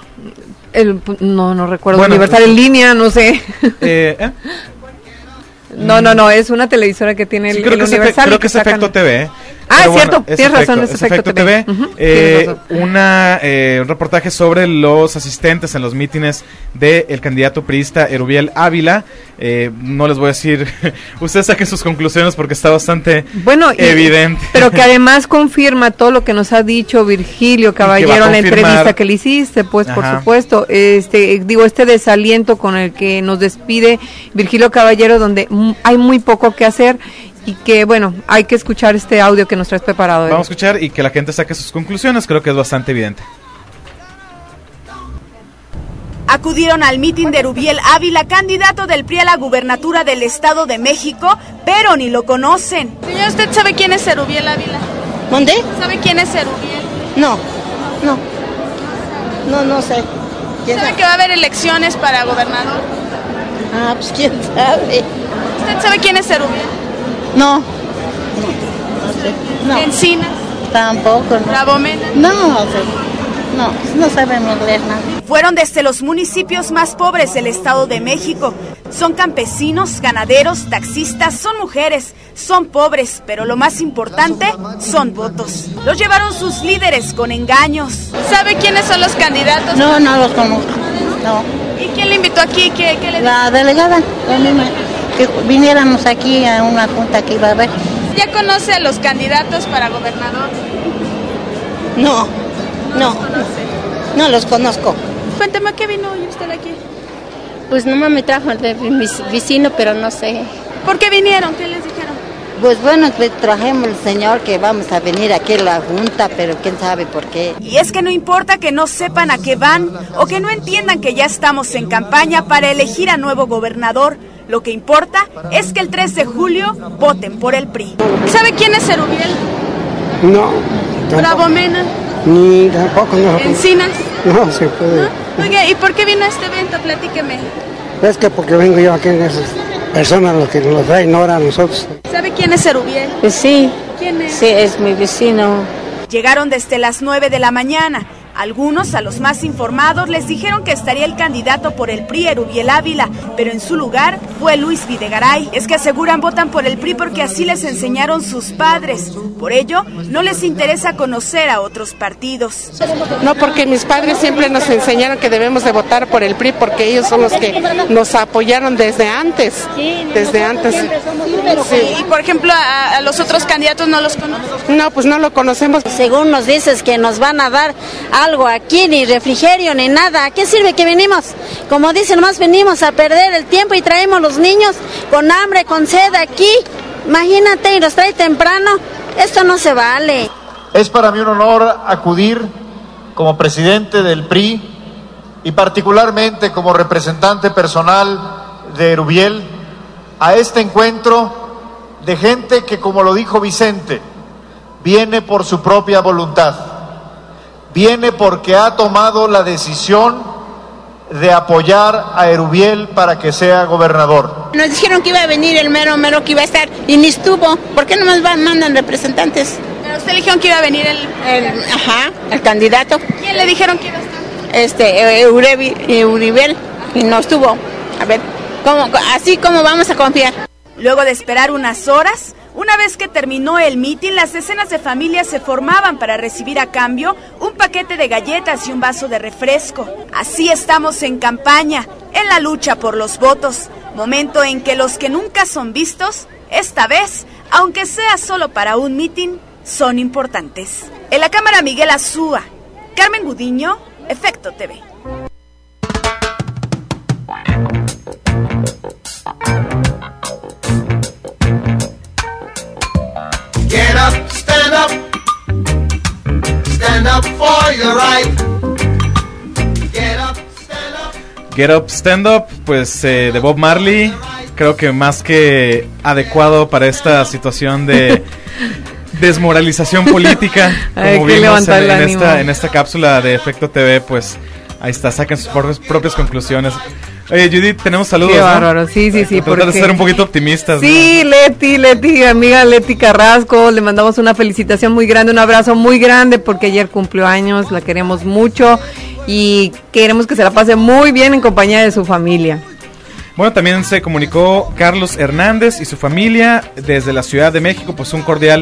El, no, no recuerdo. Bueno, Universal en línea, no sé. Eh, ¿eh? No, no, no, es una televisora que tiene sí, el, creo el que Universal. Creo que, que que es Efecto T V. ¿eh? Ah, Ah, es cierto, bueno, tienes razón, es Efecto T V. Uh-huh, eh, una, eh, un reportaje sobre los asistentes en los mítines del candidato priista Erubiel Ávila. Eh, no les voy a decir, ustedes saquen sus conclusiones porque está bastante bueno, evidente. Y, pero que además confirma todo lo que nos ha dicho Virgilio Caballero en la entrevista que le hiciste, pues Ajá. por supuesto, este digo este desaliento con el que nos despide Virgilio Caballero, donde m- hay muy poco que hacer. Y que, bueno, hay que escuchar este audio que nos traes preparado. Vamos a escuchar y que la gente saque sus conclusiones, creo que es bastante evidente. Acudieron al mitin de Erubiel Ávila, candidato del P R I a la gubernatura del Estado de México, pero ni lo conocen. Señor, ¿usted sabe quién es Erubiel Ávila? ¿Dónde? ¿Sabe quién es Erubiel? No, no, no, no sé. ¿Sabe sabe que va a haber elecciones para gobernador? Ah, pues quién sabe. ¿Usted sabe quién es Erubiel? No, no, no sé. No. ¿Encinas? Tampoco, no. ¿Rabomena? No, no sé. No, no sabemos leer nada. Fueron desde los municipios más pobres del Estado de México. Son campesinos, ganaderos, taxistas, son mujeres, son pobres, pero lo más importante son votos. Los llevaron sus líderes con engaños. ¿Sabe quiénes son los candidatos? No, no los conozco, no. ¿Y quién le invitó aquí? ¿Qué, qué le La delegada, la misma, que viniéramos aquí a una junta que iba a haber. ¿Ya conoce a los candidatos para gobernador? No, no, no los conozco. Cuénteme, ¿qué vino hoy usted aquí? Pues nomás me trajo de mi vecino, pero no sé. ¿Por qué vinieron? ¿Qué les dijeron? Pues bueno, pues trajimos el señor que vamos a venir aquí a la junta, pero quién sabe por qué. Y es que no importa que no sepan a qué van o que no entiendan que ya estamos en campaña para elegir a nuevo gobernador. Lo que importa es que el tres de julio voten por el P R I. ¿Sabe quién es Erubiel? No. ¿Rabomena? Ni tampoco. No. ¿Encinas? No se puede. ¿No? Oiga, ¿y por qué vino a este evento? Platíqueme. Es que porque vengo yo aquí en esas personas los que nos traen ahora a nosotros. ¿Sabe quién es Erubiel? Pues sí. ¿Quién es? Sí, es mi vecino. Llegaron desde las nueve de la mañana. Algunos, a los más informados, les dijeron que estaría el candidato por el P R I, Erubiel Ávila, pero en su lugar fue Luis Videgaray. Es que aseguran votan por el P R I porque así les enseñaron sus padres. Por ello, no les interesa conocer a otros partidos. No, porque mis padres siempre nos enseñaron que debemos de votar por el P R I porque ellos son los que nos apoyaron desde antes, desde antes. Sí. Y por ejemplo, a, a los otros candidatos no los conocen. No, pues no lo conocemos. Según nos dices que nos van a dar algo aquí, ni refrigerio, ni nada. ¿A qué sirve que venimos? Como dicen, más venimos a perder el tiempo y traemos los niños con hambre, con sed aquí. Imagínate, y los trae temprano. Esto no se vale. Es para mí un honor acudir como presidente del P R I y particularmente como representante personal de Erubiel a este encuentro de gente que, como lo dijo Vicente, viene por su propia voluntad. Viene porque ha tomado la decisión de apoyar a Erubiel para que sea gobernador. Nos dijeron que iba a venir el mero mero que iba a estar y ni estuvo. ¿Por qué no nos van, mandan representantes? Pero usted le dijeron que iba a venir el... el ajá, el candidato. ¿Quién le dijeron que iba a estar? Este, Eurebi, Euribiel, y no estuvo. A ver, ¿cómo, así como vamos a confiar? Luego de esperar unas horas, una vez que terminó el mitin, las decenas de familias se formaban para recibir a cambio un paquete de galletas y un vaso de refresco. Así estamos en campaña, en la lucha por los votos, momento en que los que nunca son vistos, esta vez, aunque sea solo para un mitin, son importantes. En la cámara Miguel Azúa, Carmen Gudiño, Efecto T V. Get up, stand up, stand up for your right. Get up, stand up. Get Up, Stand Up, pues eh, de Bob Marley, creo que más que adecuado para esta situación de desmoralización política, como vimos en, en, esta, en esta cápsula de Efecto T V, pues ahí está, saquen sus propias, propias conclusiones. Oye, Judith, tenemos saludos, Qué ¿no? bárbaro, sí, sí, sí. Tratar de ser un poquito optimistas. Sí, ¿no? Leti, Leti, amiga Leti Carrasco, le mandamos una felicitación muy grande, un abrazo muy grande, porque ayer cumplió años, la queremos mucho y queremos que se la pase muy bien en compañía de su familia. Bueno, también se comunicó Carlos Hernández y su familia desde la Ciudad de México, pues un cordial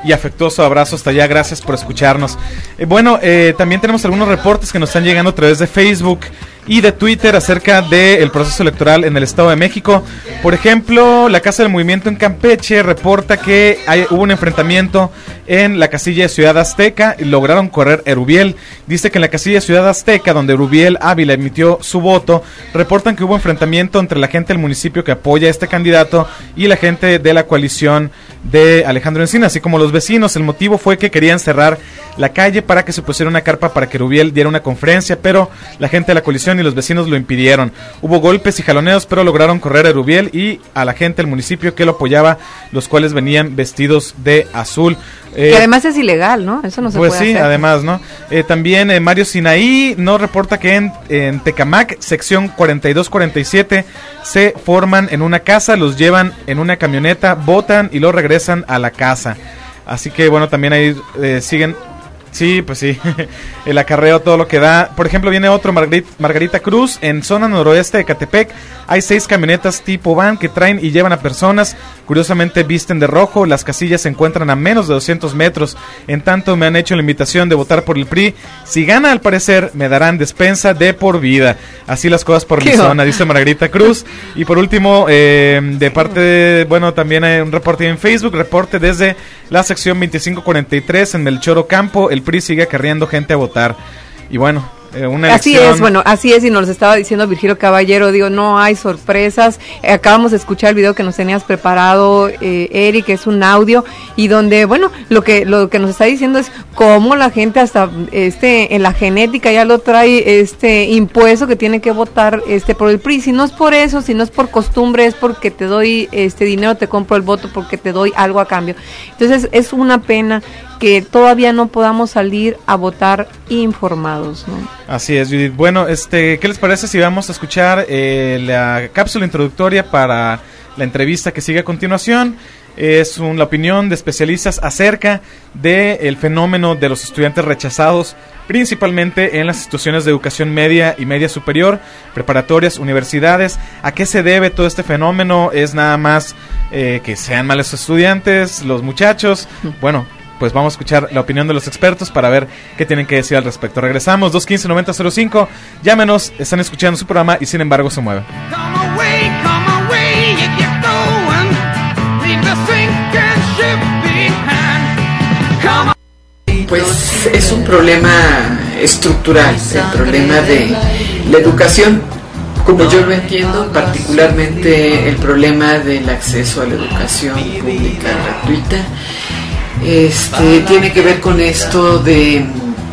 y afectuoso abrazo hasta allá. Gracias por escucharnos. Eh, bueno, eh, también tenemos algunos reportes que nos están llegando a través de Facebook y de Twitter acerca del proceso electoral en el Estado de México. Por ejemplo, la Casa del Movimiento en Campeche reporta que hay, hubo un enfrentamiento en la casilla de Ciudad Azteca y lograron correr Erubiel. Dice que en la casilla de Ciudad Azteca, donde Erubiel Ávila emitió su voto, reportan que hubo enfrentamiento entre la gente del municipio que apoya a este candidato y la gente de la coalición de Alejandro Encina, así como los vecinos. El motivo fue que querían cerrar la calle para que se pusiera una carpa para que Erubiel diera una conferencia, pero la gente de la coalición y los vecinos lo impidieron. Hubo golpes y jaloneos, pero lograron correr a Erubiel y a la gente del municipio que lo apoyaba, los cuales venían vestidos de azul. Eh, que además es ilegal, ¿no? Eso no se pues puede sí, hacer. Además, ¿no? Eh, también eh, Mario Sinaí nos reporta que en, en Tecamac, sección cuarenta y dos cuarenta y siete, se forman en una casa, los llevan en una camioneta, botan y los regresan a la casa. Así que bueno, también ahí eh, siguen. Sí, pues sí, el acarreo, todo lo que da. Por ejemplo, viene otro, Margarita, Margarita Cruz, en zona noroeste de Catepec. Hay seis camionetas tipo van que traen y llevan a personas. Curiosamente visten de rojo, las casillas se encuentran a menos de doscientos metros. En tanto me han hecho la invitación de votar por el P R I. Si gana, al parecer, me darán despensa de por vida. Así las cosas por mi zona, dice Margarita Cruz. Y por último, eh, de parte de, bueno, también hay un reporte en Facebook, reporte desde la sección veinticinco cuarenta y tres en Melchor Ocampo. El P R I sigue acarreando gente a votar. Y bueno, eh, una elección... Así es, bueno, así es, y nos estaba diciendo Virgilio Caballero, digo, no hay sorpresas. Eh, acabamos de escuchar el video que nos tenías preparado, eh, Eric, es un audio, y donde, bueno, lo que lo que nos está diciendo es cómo la gente hasta este en la genética ya lo trae este impuesto que tiene que votar este por el P R I. Si no es por eso, si no es por costumbre, es porque te doy este dinero, te compro el voto porque te doy algo a cambio. Entonces es una pena que todavía no podamos salir a votar informados, ¿no? Así es, Judith. Bueno, este, ¿qué les parece si vamos a escuchar eh, la cápsula introductoria para la entrevista que sigue a continuación? Es un, la opinión de especialistas acerca del fenómeno de los estudiantes rechazados, principalmente en las instituciones de educación media y media superior, preparatorias, universidades. ¿A qué se debe todo este fenómeno? ¿Es nada más eh, que sean malos estudiantes los muchachos? Bueno, pues vamos a escuchar la opinión de los expertos para ver qué tienen que decir al respecto. Regresamos, dos uno cinco, nueve cero cero cinco. Llámenos, están escuchando su programa y sin embargo se mueven. Pues es un problema estructural, el problema de la educación, como yo lo entiendo, particularmente el problema del acceso a la educación pública gratuita. Este, tiene que ver con esto de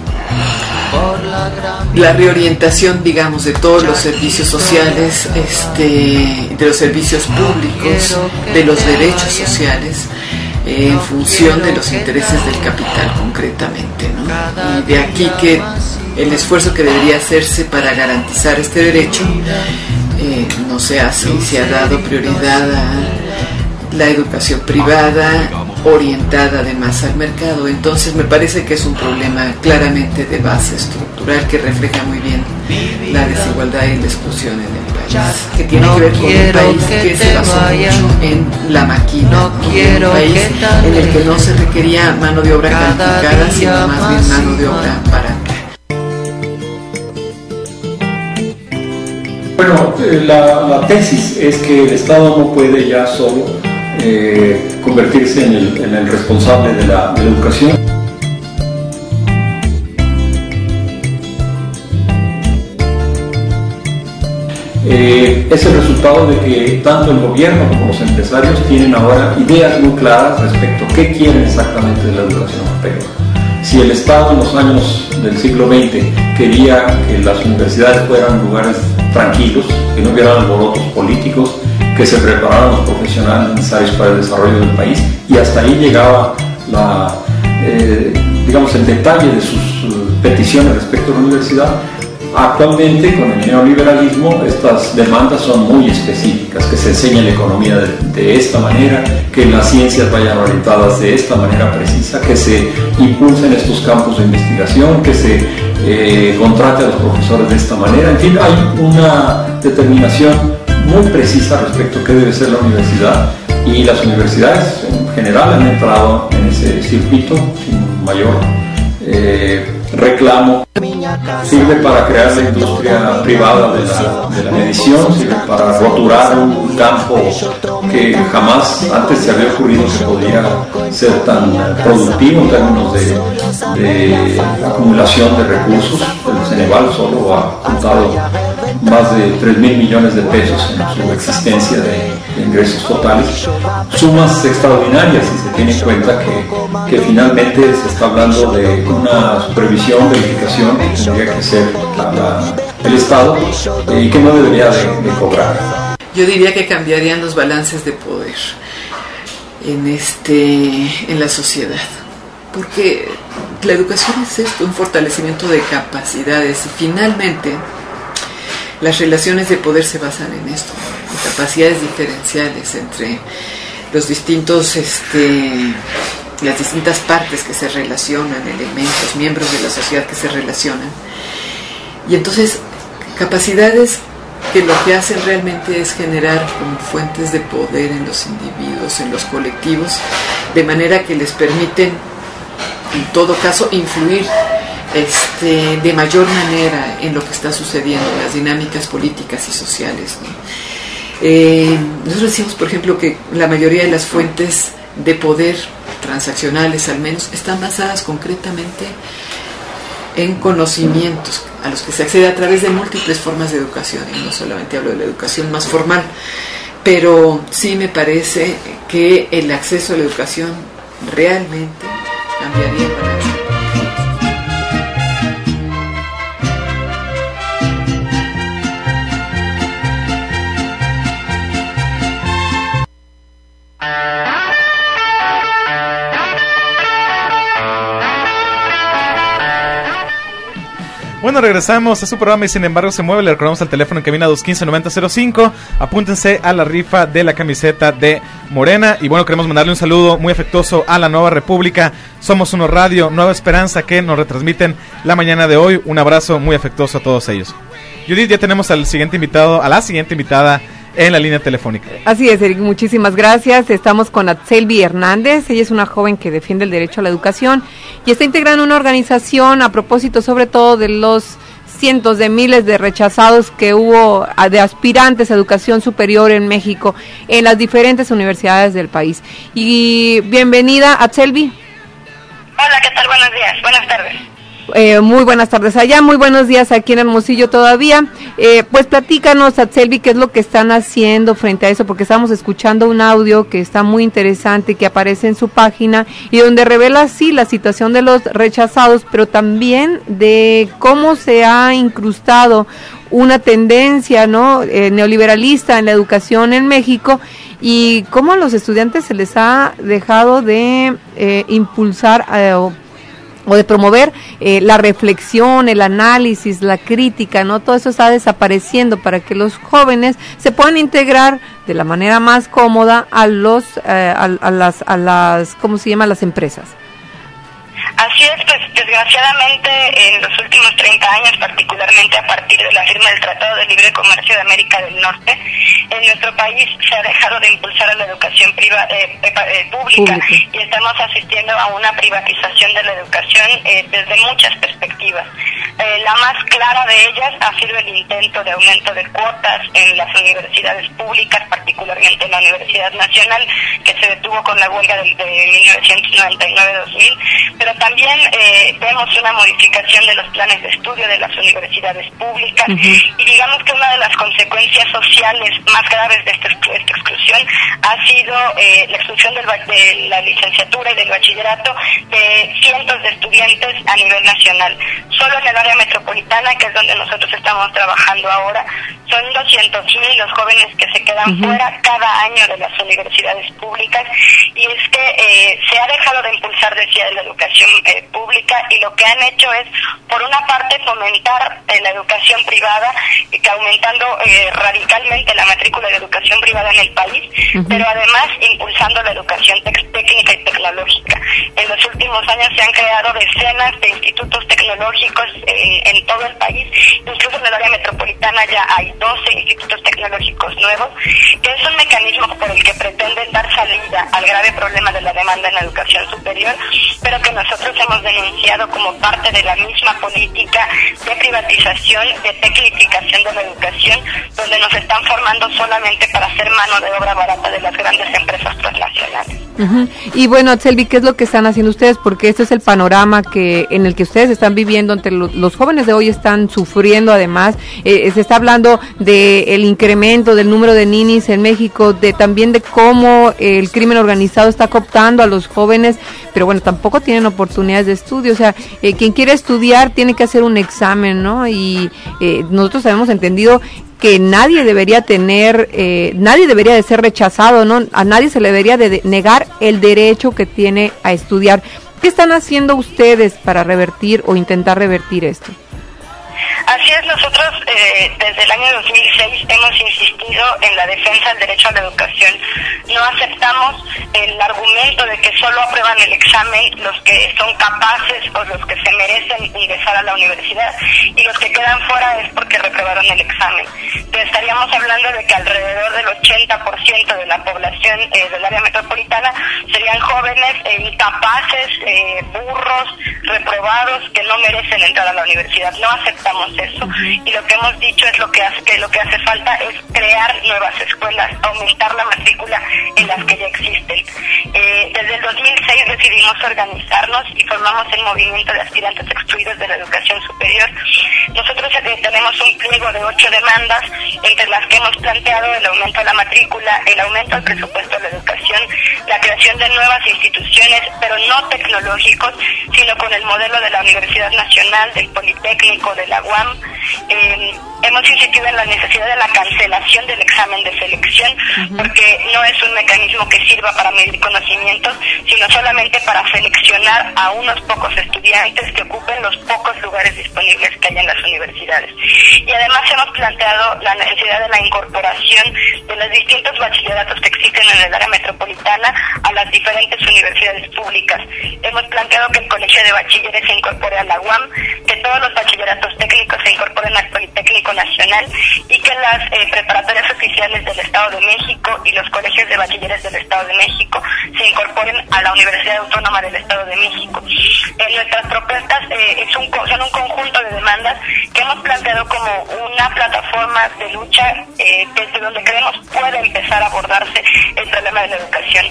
la reorientación, digamos, de todos los servicios sociales, este, de los servicios públicos, de los derechos sociales, eh, en función de los intereses del capital concretamente, ¿no? Y de aquí que el esfuerzo que debería hacerse para garantizar este derecho eh, no se hace y se ha dado prioridad a la educación privada, orientada además al mercado. Entonces me parece que es un problema claramente de base estructural que refleja muy bien la desigualdad y la exclusión en el país, que tiene que ver con un país que se basó mucho en la máquina, un país en el que no se requería mano de obra calificada, sino más bien mano de obra barata. Bueno, la, la tesis es que el Estado no puede ya solo eh, convertirse en el, en el responsable de la, de la educación. Eh, es el resultado de que tanto el gobierno como los empresarios tienen ahora ideas muy claras respecto a qué quieren exactamente de la educación. Pero si el Estado en los años del siglo veinte quería que las universidades fueran lugares tranquilos, que no hubieran alborotos políticos, que se prepararan los profesionales necesarios para el desarrollo del país, y hasta ahí llegaba la, eh, digamos, el detalle de sus uh, peticiones respecto a la universidad. Actualmente, con el neoliberalismo, estas demandas son muy específicas, que se enseñe la economía de, de esta manera, que las ciencias vayan orientadas de esta manera precisa, que se impulsen estos campos de investigación, que se eh, contrate a los profesores de esta manera. En fin, hay una determinación muy precisa respecto a qué debe ser la universidad, y las universidades en general han entrado en ese ese circuito sin mayor eh, reclamo. Sirve para crear la industria privada de la, de la medición, sirve para roturar un campo que jamás antes se había ocurrido que podía ser tan productivo en términos de, de acumulación de recursos. El Ceneval solo ha juntado más de tres mil millones de pesos en su existencia de, de ingresos totales, sumas extraordinarias si se tiene en cuenta que, que finalmente se está hablando de una supervisión, verificación que tendría que ser la, la, el Estado eh, y que no debería de, de cobrar. Yo diría que cambiarían los balances de poder en, este, en la sociedad, porque la educación es esto, un fortalecimiento de capacidades, y finalmente las relaciones de poder se basan en esto, en capacidades diferenciales entre los distintos, este, las distintas partes que se relacionan, elementos, miembros de la sociedad que se relacionan. Y entonces, capacidades que lo que hacen realmente es generar como fuentes de poder en los individuos, en los colectivos, de manera que les permiten, en todo caso, influir Este, de mayor manera en lo que está sucediendo, en las dinámicas políticas y sociales, ¿no? Eh, nosotros decimos, por ejemplo, que la mayoría de las fuentes de poder transaccionales, al menos, están basadas concretamente en conocimientos a los que se accede a través de múltiples formas de educación, y no solamente hablo de la educación más formal, pero sí me parece que el acceso a la educación realmente cambiaría el balance. Bueno, regresamos a su programa y Sin Embargo Se Mueve. Le recordamos al teléfono en cabina dos uno cinco, noventa cero cinco. Apúntense a la rifa de la camiseta de Morena. Y bueno, queremos mandarle un saludo muy afectuoso a la Nueva República. Somos Uno Radio, Nueva Esperanza, que nos retransmiten la mañana de hoy. Un abrazo muy afectuoso a todos ellos. Judith, ya tenemos al siguiente invitado, a la siguiente invitada en la línea telefónica. Así es, Eric, muchísimas gracias. Estamos con Atzelvi Hernández. Ella es una joven que defiende el derecho a la educación y está integrando una organización a propósito sobre todo de los cientos de miles de rechazados que hubo de aspirantes a educación superior en México en las diferentes universidades del país. Y bienvenida, Atzelvi. Hola, ¿qué tal? Buenos días, buenas tardes. Eh, muy buenas tardes allá, muy buenos días aquí en Hermosillo todavía. Eh, pues platícanos, Atzelvi, qué es lo que están haciendo frente a eso, porque estamos escuchando un audio que está muy interesante, que aparece en su página y donde revela, sí, la situación de los rechazados, pero también de cómo se ha incrustado una tendencia, ¿no?, eh, neoliberalista en la educación en México, y cómo a los estudiantes se les ha dejado de eh, impulsar eh, o o de promover eh, la reflexión, el análisis, la crítica, ¿no? Todo eso está desapareciendo para que los jóvenes se puedan integrar de la manera más cómoda a los eh, a, a las a las ¿cómo se llama? las empresas. Así es, pues desgraciadamente en los últimos treinta años, particularmente a partir de la firma del Tratado de Libre Comercio de América del Norte, en nuestro país se ha dejado de impulsar a la educación priva, eh, eh, pública, pública y estamos asistiendo a una privatización de la educación eh, desde muchas perspectivas. Eh, la más clara de ellas ha sido el intento de aumento de cuotas en las universidades públicas, particularmente en la Universidad Nacional, que se detuvo con la huelga de, de mil novecientos noventa y nueve a dos mil, pero también eh, vemos una modificación de los planes de estudio de las universidades públicas, uh-huh. y digamos que una de las consecuencias sociales más graves de esta, esta exclusión ha sido eh, la exclusión del, de la licenciatura y del bachillerato de cientos de estudiantes a nivel nacional. Solo en el área metropolitana, que es donde nosotros estamos trabajando ahora, son doscientos mil los jóvenes que se quedan uh-huh. fuera cada año de las universidades públicas, y es que eh, se ha dejado de impulsar, decía, la educación eh, pública, y lo que han hecho es, por una parte, fomentar eh, la educación privada, y que aumentando eh, radicalmente la matrícula de educación privada en el país, uh-huh. pero además impulsando la educación técnica y tecnológica. El los últimos años se han creado decenas de institutos tecnológicos en, en todo el país, incluso en el área metropolitana ya hay doce institutos tecnológicos nuevos, que es un mecanismo por el que pretenden dar salida al grave problema de la demanda en la educación superior, pero que nosotros hemos denunciado como parte de la misma política de privatización, de tecnificación de la educación, donde nos están formando solamente para hacer mano de obra barata de las grandes empresas transnacionales. Uh-huh. Y bueno, Atzelvi, ¿qué es lo que están haciendo ustedes? Porque este es el panorama que en el que ustedes están viviendo, ante lo, los jóvenes de hoy están sufriendo además, eh, se está hablando de el incremento del número de ninis en México, de también de cómo el crimen organizado está cooptando a los jóvenes, pero bueno, tampoco tienen oportunidades de estudio, o sea, eh, quien quiere estudiar tiene que hacer un examen, ¿no? Y eh, nosotros hemos entendido que nadie debería tener, eh, nadie debería de ser rechazado, ¿no? A nadie se le debería de, de negar el derecho que tiene a estudiar. ¿Qué están haciendo ustedes para revertir o intentar revertir esto? Así es, nosotros eh, desde el año dos mil seis hemos insistido en la defensa del derecho a la educación. No aceptamos el argumento de que solo aprueban el examen los que son capaces o los que se merecen ingresar a la universidad, y los que quedan fuera es porque reprobaron el examen. Entonces estaríamos hablando de que alrededor del ochenta por ciento de la población eh, del área metropolitana serían jóvenes eh, incapaces, eh, burros, reprobados, que no merecen entrar a la universidad. No aceptamos eso, y lo que hemos dicho es lo que hace, que lo que hace falta es crear nuevas escuelas, aumentar la matrícula en las que ya existen. Eh, desde el dos mil seis decidimos organizarnos y formamos el movimiento de aspirantes excluidos de la educación superior. Nosotros eh, tenemos un pliego de ocho demandas, entre las que hemos planteado el aumento de la matrícula, el aumento del presupuesto de la educación, la creación de nuevas instituciones, pero no tecnológicos, sino con el modelo de la Universidad Nacional, del Politécnico, de la U A M. Eh, hemos insistido en la necesidad de la cancelación del examen de selección, uh-huh. porque no es un mecanismo que sirva para medir conocimientos, sino solamente para seleccionar a unos pocos estudiantes que ocupen los pocos lugares disponibles que hay en las universidades. Y además hemos planteado la necesidad de la incorporación de los distintos bachilleratos que existen en el área metropolitana a las diferentes universidades públicas. Hemos planteado que el Colegio de Bachilleres se incorpore a la U A M, que todos los bachilleratos técnicos se incorporen al Politécnico Nacional, y que las eh, preparatorias oficiales del Estado de México y los colegios de bachilleres del Estado de México se incorporen a la Universidad Autónoma del Estado de México. En nuestras propuestas eh, es un, son un conjunto de demandas que hemos planteado como una plataforma de lucha eh, desde donde creemos puede empezar a abordarse el problema de la educación.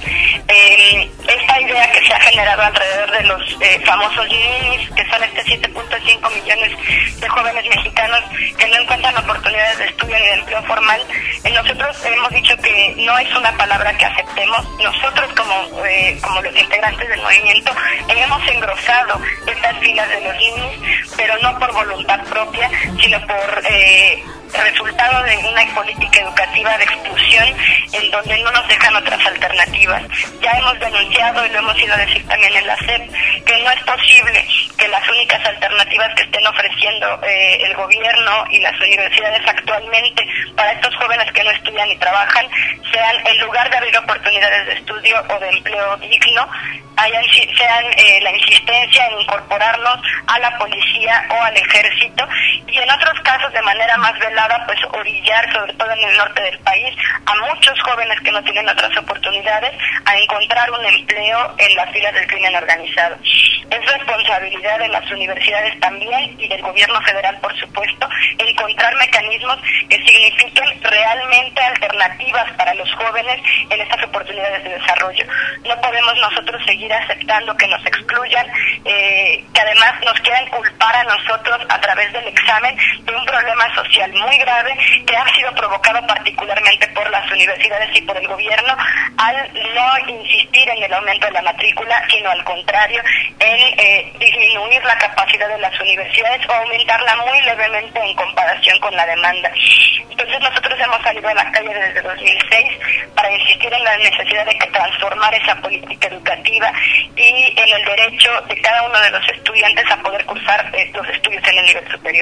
Eh, esta idea que se ha generado alrededor de los eh, famosos ninis, que son este siete punto cinco millones de jóvenes mexicanos que no encuentran oportunidades de estudio ni de empleo formal, eh, nosotros hemos dicho que no es una palabra que aceptemos. Nosotros como eh, como los integrantes del movimiento hemos engrosado estas filas de los ninis, pero no por voluntad propia, sino por eh, resultado de una política educativa de exclusión en donde no nos dejan otras alternativas. Ya hemos denunciado, y lo hemos ido a decir también en la S E P, que no es posible que las únicas alternativas que estén ofreciendo eh, el gobierno y las universidades actualmente para estos jóvenes que no estudian ni trabajan sean, en lugar de abrir oportunidades de estudio o de empleo digno, hayan, sean eh, la insistencia en incorporarnos a la policía o al ejército, y en otros casos de manera más velada pues orillar, sobre todo en el norte del país, a muchos jóvenes que no tienen otras oportunidades a encontrar un empleo en las filas del crimen organizado. Es responsabilidad de las universidades también y del gobierno federal, por supuesto, encontrar mecanismos que signifiquen realmente alternativas para los jóvenes en estas oportunidades de desarrollo. No podemos nosotros seguir aceptando que nos excluyan, eh, que además nos quieran culpar a nosotros a través del examen de un problema social muy grave que ha sido provocado particularmente por las universidades y por el gobierno al no insistir en el aumento de la matrícula, sino al contrario, en eh, disminuir la capacidad de las universidades o aumentarla muy levemente en comparación con la demanda. Entonces nosotros hemos salido a la calle desde dos mil seis para insistir en la necesidad de transformar esa política educativa y en el derecho de cada uno de los estudiantes a poder cursar eh, los estudios en el nivel superior.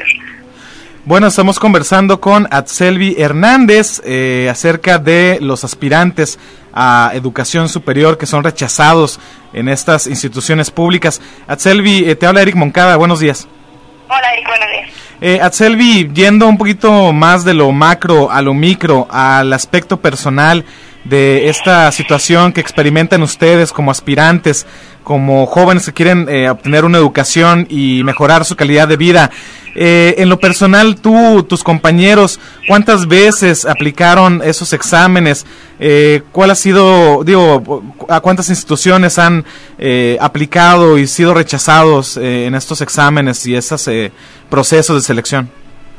Bueno, estamos conversando con Atzelvi Hernández eh, acerca de los aspirantes a educación superior que son rechazados en estas instituciones públicas. Atzelvi, eh, te habla Eric Moncada, buenos días. Hola Eric, buenos días. Eh, Atzelvi, yendo un poquito más de lo macro a lo micro, al aspecto personal de esta situación que experimentan ustedes como aspirantes, como jóvenes que quieren eh, obtener una educación y mejorar su calidad de vida. Eh, en lo personal, tú, tus compañeros, ¿cuántas veces aplicaron esos exámenes? Eh, ¿Cuál ha sido, digo, a cuántas instituciones han eh, aplicado y sido rechazados eh, en estos exámenes y esos eh, procesos de selección?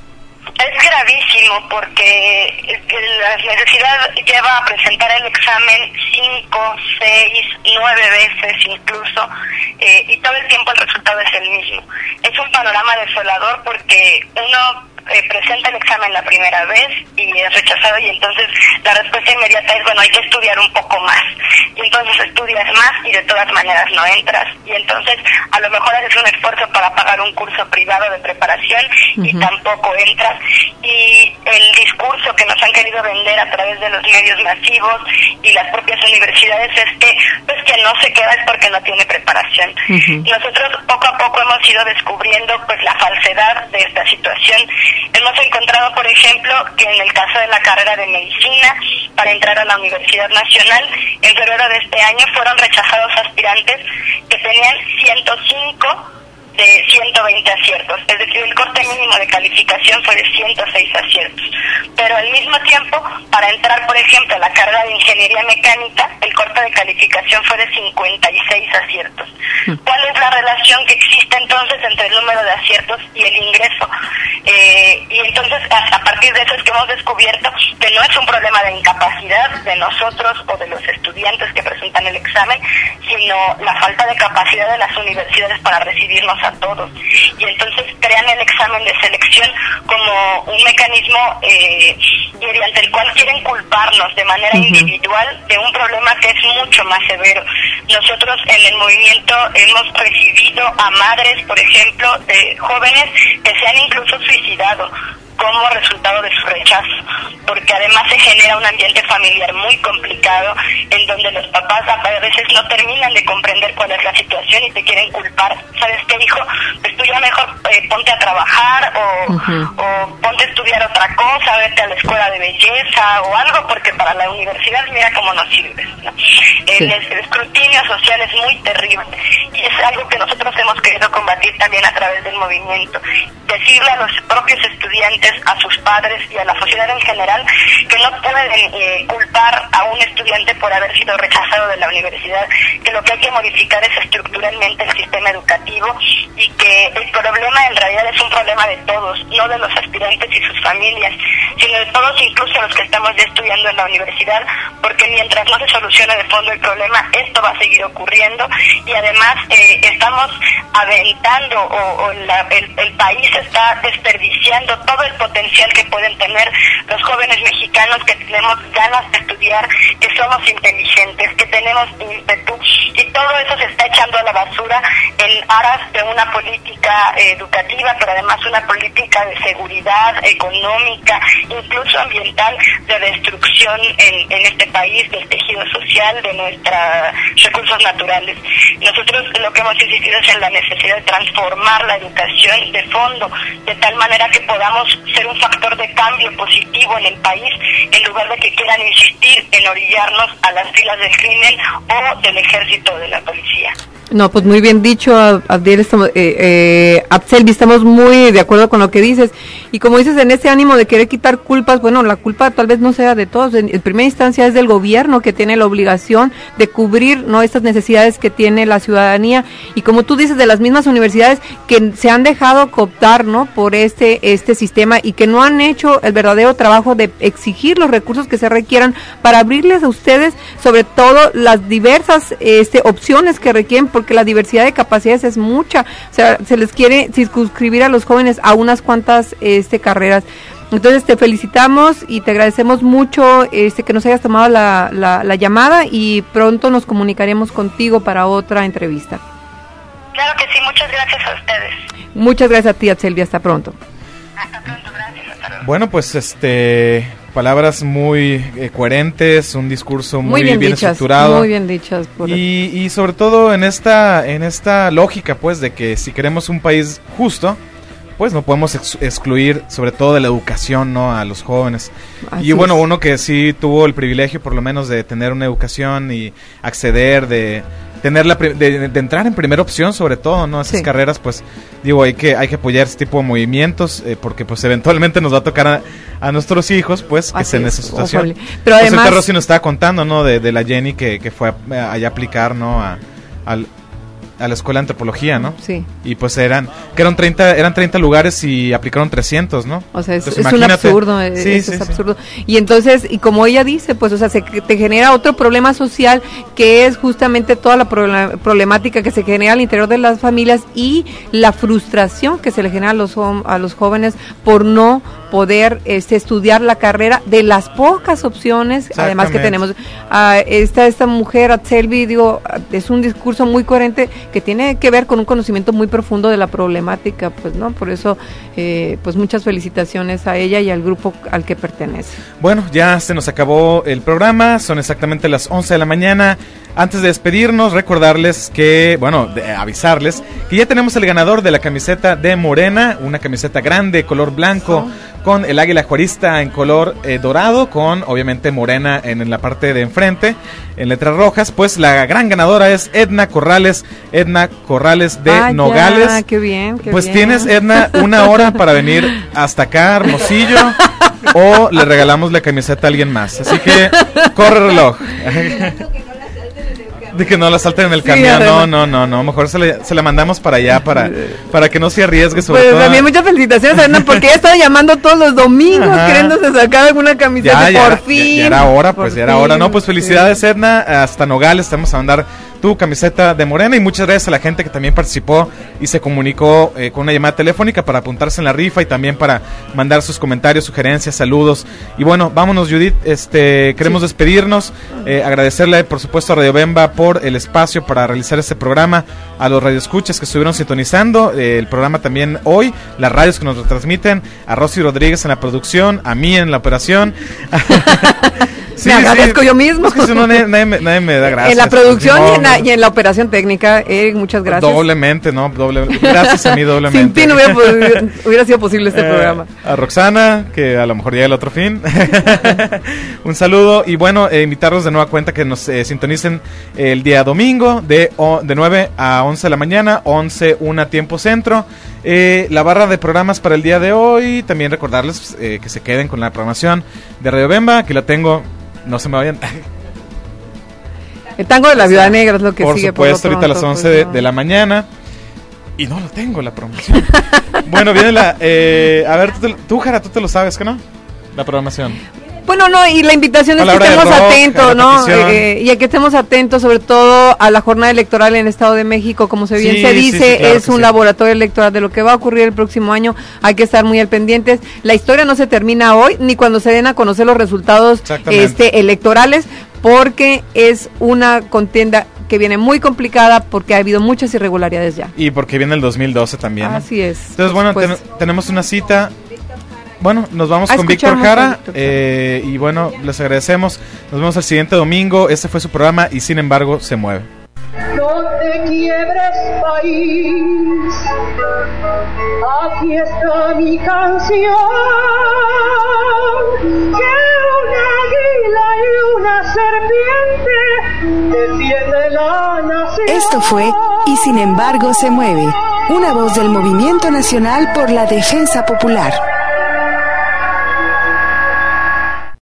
Es gravísimo porque la universidad lleva a presentar el examen cinco, seis, nueve veces incluso, eh, y todo el tiempo el resultado es el mismo. Es un panorama desolador porque uno eh, presenta el examen la primera vez y es rechazado, y entonces la respuesta inmediata es, bueno, hay que estudiar un poco más. Y entonces estudias más y de todas maneras no entras. Y entonces a lo mejor haces un esfuerzo para pagar un curso privado de preparación y uh-huh. tampoco entras. Y el discurso que nos han querido vender a través de los medios masivos y las propias universidades es que pues que no se queda es porque no tiene preparación. Uh-huh. Nosotros poco a poco hemos ido descubriendo pues la falsedad de esta situación. Hemos encontrado, por ejemplo, que en el caso de la carrera de medicina, para entrar a la Universidad Nacional, en febrero de este año fueron rechazados aspirantes que tenían ciento cinco de ciento veinte aciertos, es decir, el corte mínimo de calificación fue de ciento seis aciertos, pero al mismo tiempo, para entrar, por ejemplo, a la carrera de ingeniería mecánica, el corte de calificación fue de cincuenta y seis aciertos. ¿Cuál es la relación que existe entonces entre el número de aciertos y el ingreso? Eh, y entonces, a partir de eso es que hemos descubierto que no es un problema de incapacidad de nosotros o de los estudiantes que presentan el examen, sino la falta de capacidad de las universidades para recibirnos a todos, y entonces crean el examen de selección como un mecanismo eh, mediante el cual quieren culparnos de manera uh-huh. individual de un problema que es mucho más severo. Nosotros en el movimiento hemos recibido a madres, por ejemplo, de jóvenes que se han incluso suicidado como resultado de su rechazo, porque además se genera un ambiente familiar muy complicado en donde los papás a veces no terminan de comprender cuál es la situación y te quieren culpar. ¿Sabes qué, hijo? Pues tú ya mejor eh, ponte a trabajar o, uh-huh. o ponte a estudiar otra cosa, vete a la escuela de belleza o algo, porque para la universidad mira cómo nos sirves, ¿no? Sí. El, el escrutinio social es muy terrible y es algo que nosotros hemos querido combatir también a través del movimiento. Decirle a los propios estudiantes, a sus padres y a la sociedad en general que no pueden eh, culpar a un estudiante por haber sido rechazado de la universidad, que lo que hay que modificar es estructuralmente el sistema educativo y que el problema en realidad es un problema de todos, no de los aspirantes y sus familias, sino de todos, incluso los que estamos ya estudiando en la universidad, porque mientras no se solucione de fondo el problema, esto va a seguir ocurriendo y además eh, estamos aventando o, o la, el, el país está desperdiciando todo el potencial que pueden tener los jóvenes mexicanos que tenemos ganas de estudiar, que somos inteligentes, que tenemos ímpetu, y todo eso se está echando a la basura en aras de una política eh, educativa, pero además una política de seguridad económica, incluso ambiental, de destrucción en, en este país del tejido social, de nuestros recursos naturales. Nosotros lo que hemos insistido es en la necesidad de transformar la educación de fondo, de tal manera que podamos ser un factor de cambio positivo en el país, en lugar de que quieran insistir en orillarnos a las filas del crimen o del ejército o de la policía. No, pues muy bien dicho, Abdiel, estamos, eh, eh, Atzelvi, estamos muy de acuerdo con lo que dices, y como dices, en ese ánimo de querer quitar culpas, bueno, la culpa tal vez no sea de todos, en, en primera instancia es del gobierno, que tiene la obligación de cubrir, ¿no?, estas necesidades que tiene la ciudadanía, y como tú dices, de las mismas universidades que se han dejado cooptar, ¿no?, por este, este sistema, y que no han hecho el verdadero trabajo de exigir los recursos que se requieran para abrirles a ustedes, sobre todo, las diversas este, opciones que requieren, porque la diversidad de capacidades es mucha, o sea, se les quiere circunscribir a los jóvenes a unas cuantas este, carreras. Entonces te felicitamos y te agradecemos mucho este, que nos hayas tomado la, la, la llamada, y pronto nos comunicaremos contigo para otra entrevista. Claro que sí, muchas gracias a ustedes. Muchas gracias a ti, Atzelvi, hasta pronto. Hasta pronto, gracias, hasta luego. Bueno, pues este... palabras muy eh, coherentes, un discurso muy, muy bien, bien dichas, estructurado. Muy bien dichas. Por y, y sobre todo en esta, en esta lógica, pues, de que si queremos un país justo, pues no podemos ex- excluir sobre todo de la educación, ¿no?, a los jóvenes. Así y bueno, es. uno que sí tuvo el privilegio por lo menos de tener una educación y acceder, de tener la pri- de, de entrar en primera opción sobre todo, ¿no?, esas Sí. carreras, pues digo, hay que hay que apoyar este tipo de movimientos eh, porque pues eventualmente nos va a tocar a, a nuestros hijos, pues, que Así estén en es, esa situación. ojalá. Pero Pues además- ahorita Rosy nos estaba contando, ¿no?, de, de la Jenny que, que fue a, allá a aplicar, ¿no?, a, al a la escuela de antropología, ¿no? Sí. Y pues eran que eran treinta eran treinta lugares y aplicaron trescientos, ¿no? O sea, es, Entonces, es un imagínate. absurdo, eh, Sí, eso sí, es sí. absurdo. Y entonces, y como ella dice, pues, o sea, se, te genera otro problema social que es justamente toda la proble- problemática que se genera al interior de las familias y la frustración que se le genera a los hom- a los jóvenes por no poder este, estudiar la carrera de las pocas opciones, además que Exactamente. tenemos. Uh, esta esta mujer, Atselvi, digo, es un discurso muy coherente que tiene que ver con un conocimiento muy profundo de la problemática, pues, ¿no? Por eso, eh, pues, muchas felicitaciones a ella y al grupo al que pertenece. Bueno, ya se nos acabó el programa, son exactamente las once de la mañana. Antes de despedirnos, recordarles que, bueno, de, avisarles que ya tenemos el ganador de la camiseta de Morena, una camiseta grande, color blanco, con el águila juarista en color eh, dorado, con obviamente Morena en, en la parte de enfrente, en letras rojas. Pues la gran ganadora es Edna Corrales, Edna Corrales de Ah, Nogales. ya, qué bien, qué pues bien. tienes, Edna, una hora para venir hasta acá, Hermosillo, o le regalamos la camiseta a alguien más. Así que corre reloj. De que no la salten en el Sí, camión, no, además. no, no, no, mejor se, le, se la mandamos para allá, para, para que no se arriesgue, sobre Pues todo. también muchas felicitaciones a Edna, porque ella estaba llamando todos los domingos Ajá. queriéndose sacar alguna camiseta, Ya, ya por era, fin. ya, ya era hora, por pues ya era fin, hora. No, pues felicidades, sí. Edna, hasta Nogales, te vamos a mandar tu camiseta de Morena, y muchas gracias a la gente que también participó y se comunicó eh, con una llamada telefónica para apuntarse en la rifa y también para mandar sus comentarios, sugerencias, saludos. Y bueno, vámonos, Judith, este queremos sí. despedirnos, eh, agradecerle por supuesto a Radio Bemba por el espacio para realizar este programa, a los radioescuchas que estuvieron sintonizando eh, el programa también hoy, las radios que nos retransmiten, a Rosy Rodríguez en la producción, a mí en la operación. Sí, me agradezco sí. yo mismo. Es que si no, nadie, nadie, me, nadie me da gracias. En la producción no, y, en la, no. y en la operación técnica, Eric, muchas gracias. Doblemente, ¿no? Doble, gracias a mí doblemente. Sin ti no hubiera, podido, hubiera sido posible este eh, programa. A Roxana, que a lo mejor llega el otro fin. Un saludo y bueno, eh, invitarlos de nueva cuenta que nos eh, sintonicen el día domingo de, o, de nueve a once de la mañana, once, una tiempo centro. Eh, la barra de programas para el día de hoy, también recordarles eh, que se queden con la programación de Radio Bemba, que la tengo. No se me vayan. El tango de la Viuda Negra es lo que por sigue. Supuesto, por supuesto, ahorita a las once pues, no. de, de la mañana. Y no lo tengo, la promoción. Bueno, viene la... Eh, a ver, tú, tú, Jara, tú te lo sabes, ¿que no? La programación. Bueno, no, y la invitación es que estemos rock, atentos, ¿no? Eh, y a que estemos atentos sobre todo a la jornada electoral en el Estado de México, como se bien sí, se dice, sí, sí, claro es un sí. laboratorio electoral de lo que va a ocurrir el próximo año, hay que estar muy al pendientes. La historia no se termina hoy, ni cuando se den a conocer los resultados este, electorales, porque es una contienda que viene muy complicada porque ha habido muchas irregularidades ya. Y porque viene el dos mil doce también, ¿no? Así es. Entonces, bueno, pues, ten, tenemos una cita... Bueno, nos vamos con Víctor Jara eh, y bueno, les agradecemos. Nos vemos el siguiente domingo. Este fue su programa y sin embargo se mueve. No te quiebres, país. Aquí está mi canción. Que un águila y una serpiente defiende la nación. Esto fue Y sin embargo se mueve. Una voz del Movimiento Nacional por la Defensa Popular.